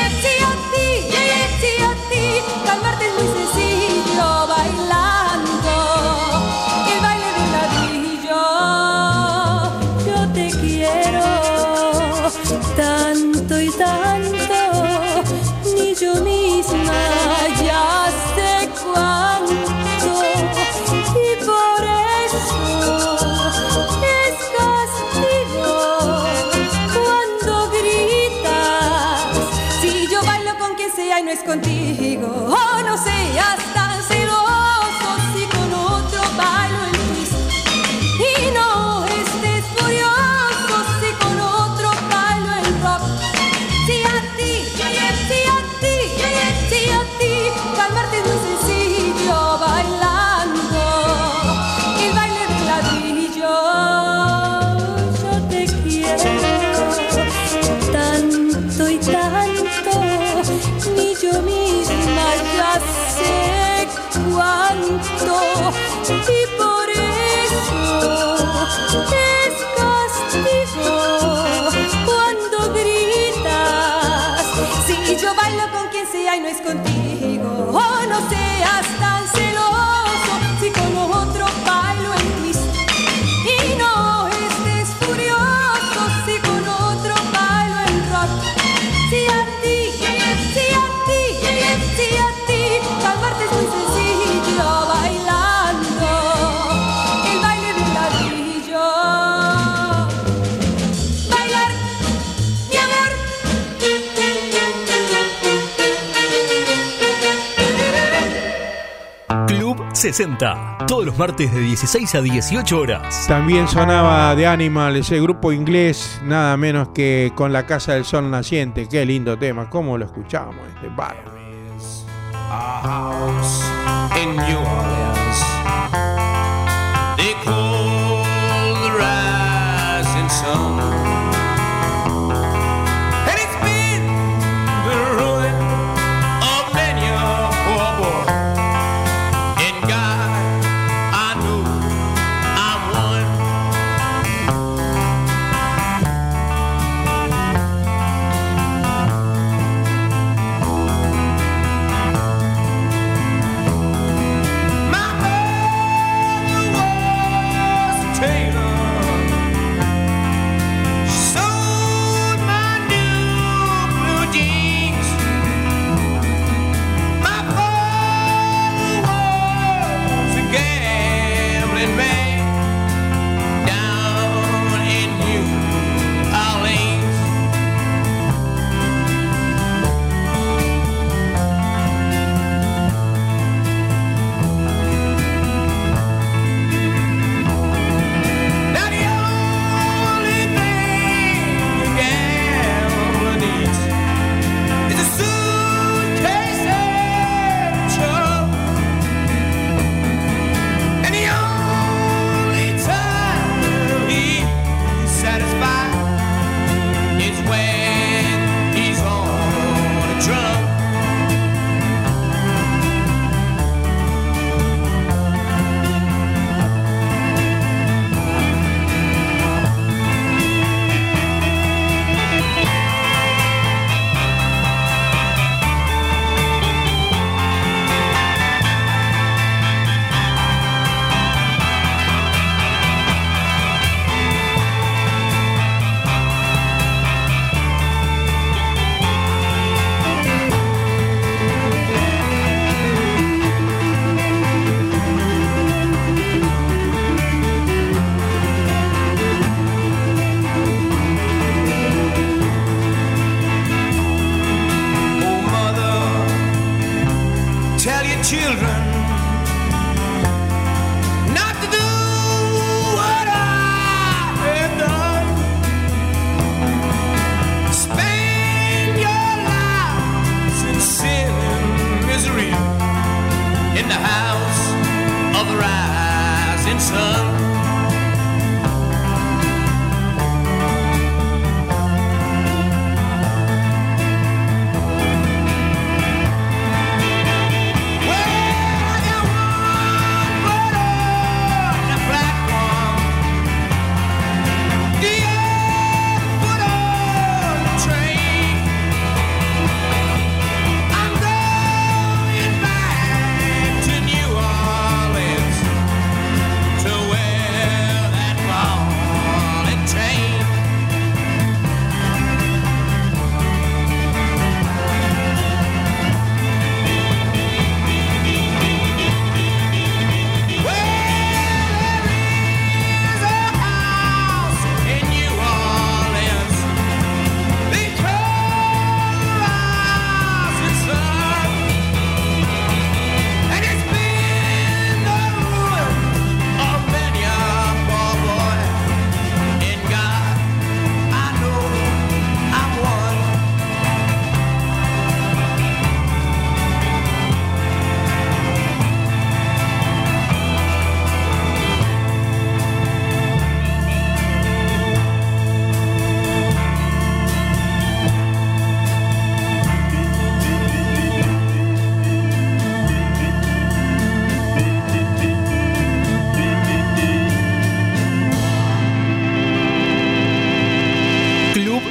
calmarte es muy sencillo bailando el baile del ladrillo. Yo te quiero tanto y tanto, ni yo misma ya sé cuánto. Y por eso es castigo cuando gritas. Si yo bailo con quien sea y no es contigo. Oh, no seas tan celoso si con otro bailo el twist. Y no estés furioso si con otro bailo el rock. Si a ti, calmarte es muy sencillo bailando el baile del ladrillo. Yo te quiero tanto y tanto, ni yo misma ya sé cuánto. Y por eso es castigo cuando gritas. Si yo bailo con quien sea y no es contigo. Oh, no seas tan celoso si con otro bailo el twist. Y no estés furioso si con otro bailo el rock. Si a ti, calmarte es muy sencillo bailando el baile del ladrillo. Bailar, mi amor. Club 60, todos los martes de 16 a 18 horas. También sonaba The Animals, ese grupo inglés, nada menos que Con la Casa del Sol Naciente. Qué lindo tema, cómo lo escuchábamos este bar. A house in New Orleans they call the rising sun, and it's been the ruin of many a poor boy. And God, I know I'm one.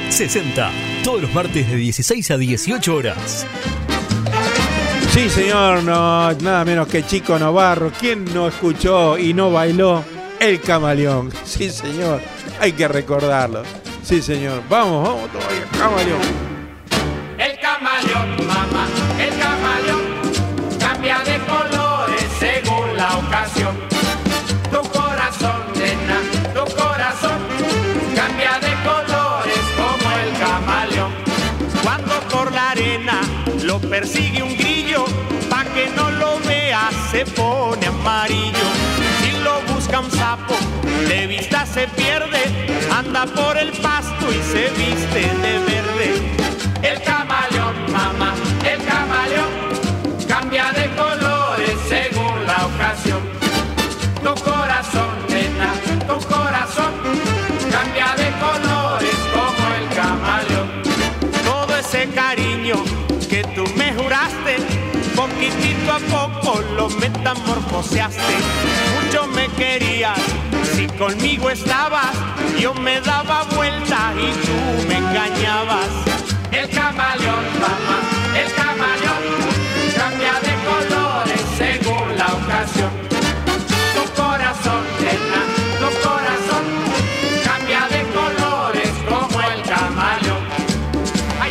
60, todos los martes de 16 a 18 horas. Sí, señor, no, nada menos que Chico Novarro. ¿Quién no escuchó y no bailó El Camaleón? Sí, señor, hay que recordarlo. Sí, señor, vamos todavía, Camaleón. El camaleón, mamá, el camaleón cambia de colores según la ocasión. Tu corazón, nena, tu corazón cambia de colores como el camaleón. Cuando por la arena lo persigue un grillo, pa' que no lo vea se pone amarillo. Si lo busca un sapo, de vista se pierde, anda por el pasto y se viste de verde. El camaleón, mamá, el camaleón cambia de colores según la ocasión. Tu corazón, nena, tu corazón cambia de colores como el camaleón. Todo ese cariño que tú me juraste, poquitito a poco lo metamorfoseaste. Mucho me querías, si conmigo estabas, yo me daba vuelta y tú me engañabas. El camaleón, mamá, el camaleón cambia de colores según la ocasión. Tu corazón, nena, tu corazón cambia de colores como el camaleón. ¡Ay!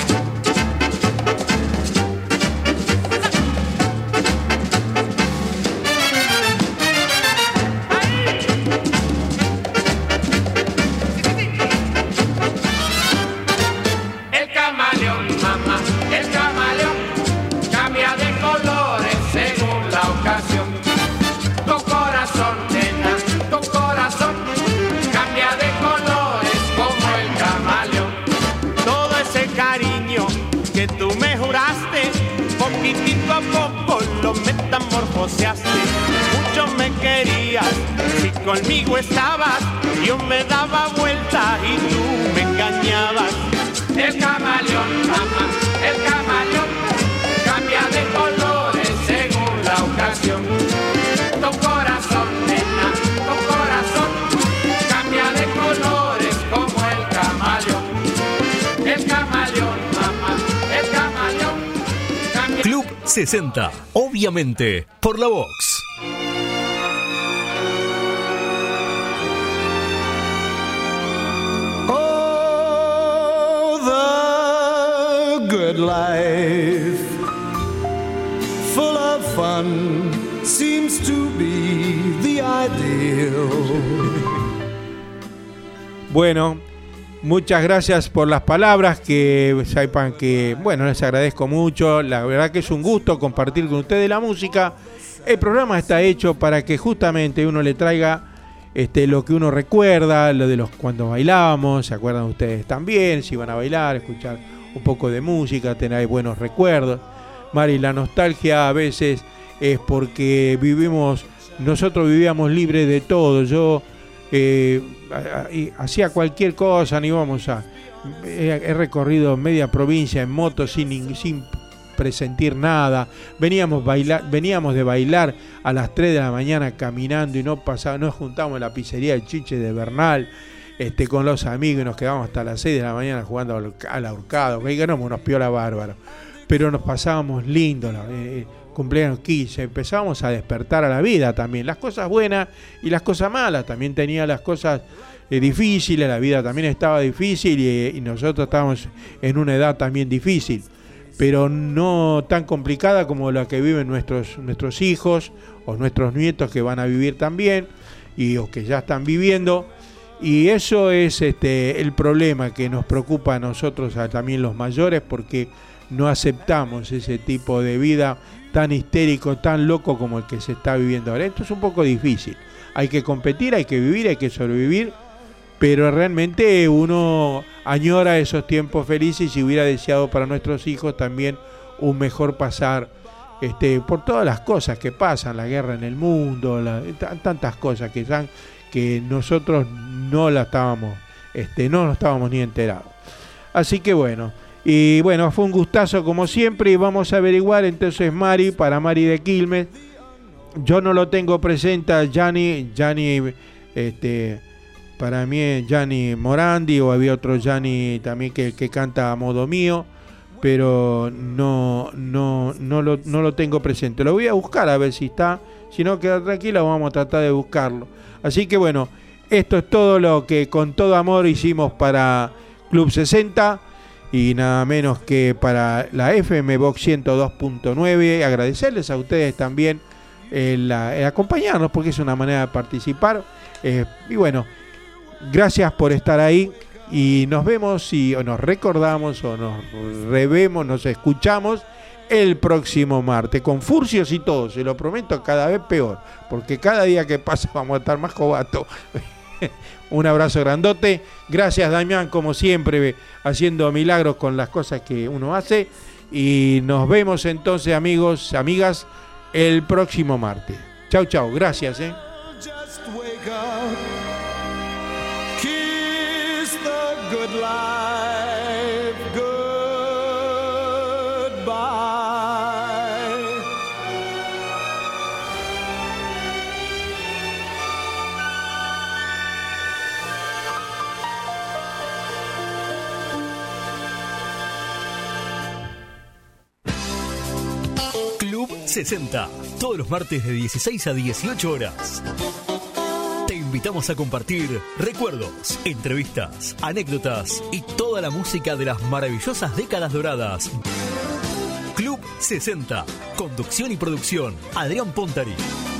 El camaleón, mamá, el camaleón cambia de colores según la ocasión. Tu corazón, nena, tu corazón cambia de colores como el camaleón. Todo ese cariño que tú me juraste, poquitito a poco lo metamorfoseaste. Mucho me querías, si conmigo estabas, yo me daba vuelta y tú me engañabas. El camaleón, mamá, el camaleón cambia de colores según la ocasión. Tu corazón, nena, tu corazón cambia de colores como el camaleón. El camaleón, mamá, el camaleón cambia. Club 60, obviamente, por la Vox. Good life, full of fun, seems to be the ideal. Bueno, muchas gracias por las palabras, que sepan que, bueno, les agradezco mucho. La verdad que es un gusto compartir con ustedes la música. El programa está hecho para que justamente uno le traiga lo que uno recuerda, lo de los cuando bailábamos, se acuerdan ustedes también, si van a bailar, escuchar un poco de música, tener buenos recuerdos. Mari, la nostalgia a veces es porque nosotros vivíamos libres de todo. Yo hacía cualquier cosa, ni vamos a... He recorrido media provincia en moto sin presentir nada. Veníamos de bailar a las 3 de la mañana caminando y nos juntábamos en la pizzería de Chiche de Bernal con los amigos y nos quedábamos hasta las 6 de la mañana jugando al ahorcado, que ganamos unos piola bárbaros, pero nos pasábamos lindo, cumpleaños 15, empezábamos a despertar a la vida también, las cosas buenas y las cosas malas, también tenía las cosas difíciles, la vida también estaba difícil y nosotros estábamos en una edad también difícil, pero no tan complicada como la que viven nuestros hijos o nuestros nietos que van a vivir también o que ya están viviendo. Y eso es el problema que nos preocupa a nosotros, también los mayores, porque no aceptamos ese tipo de vida tan histérico, tan loco como el que se está viviendo ahora. Esto es un poco difícil. Hay que competir, hay que vivir, hay que sobrevivir, pero realmente uno añora esos tiempos felices y hubiera deseado para nuestros hijos también un mejor pasar por todas las cosas que pasan, la guerra en el mundo, tantas cosas que nosotros no nos estábamos ni enterados. Así que bueno, fue un gustazo como siempre y vamos a averiguar entonces para Mari de Quilmes. Yo no lo tengo presente a Gianni Para mí es Gianni Morandi, o había otro Gianni también que canta a modo mío, pero no lo tengo presente. Lo voy a buscar a ver si está. Si no, queda tranquila, vamos a tratar de buscarlo. Así que bueno, esto es todo lo que con todo amor hicimos para Club 60 y nada menos que para la FM Box 102.9. Agradecerles a ustedes también el acompañarnos, porque es una manera de participar. Y bueno, gracias por estar ahí y nos vemos o nos recordamos o nos revemos, nos escuchamos el próximo martes con furcios y todo, se lo prometo, cada vez peor, porque cada día que pasa vamos a estar más jovatos. Un abrazo grandote, gracias Damián, como siempre, haciendo milagros con las cosas que uno hace, y nos vemos entonces, amigos, amigas, el próximo martes. Chau, chau, gracias. Just wake up, kiss the good life goodbye. Club 60, todos los martes de 16 a 18 horas. Te invitamos a compartir recuerdos, entrevistas, anécdotas y toda la música de las maravillosas décadas doradas. Club 60, conducción y producción, Adrián Pontari.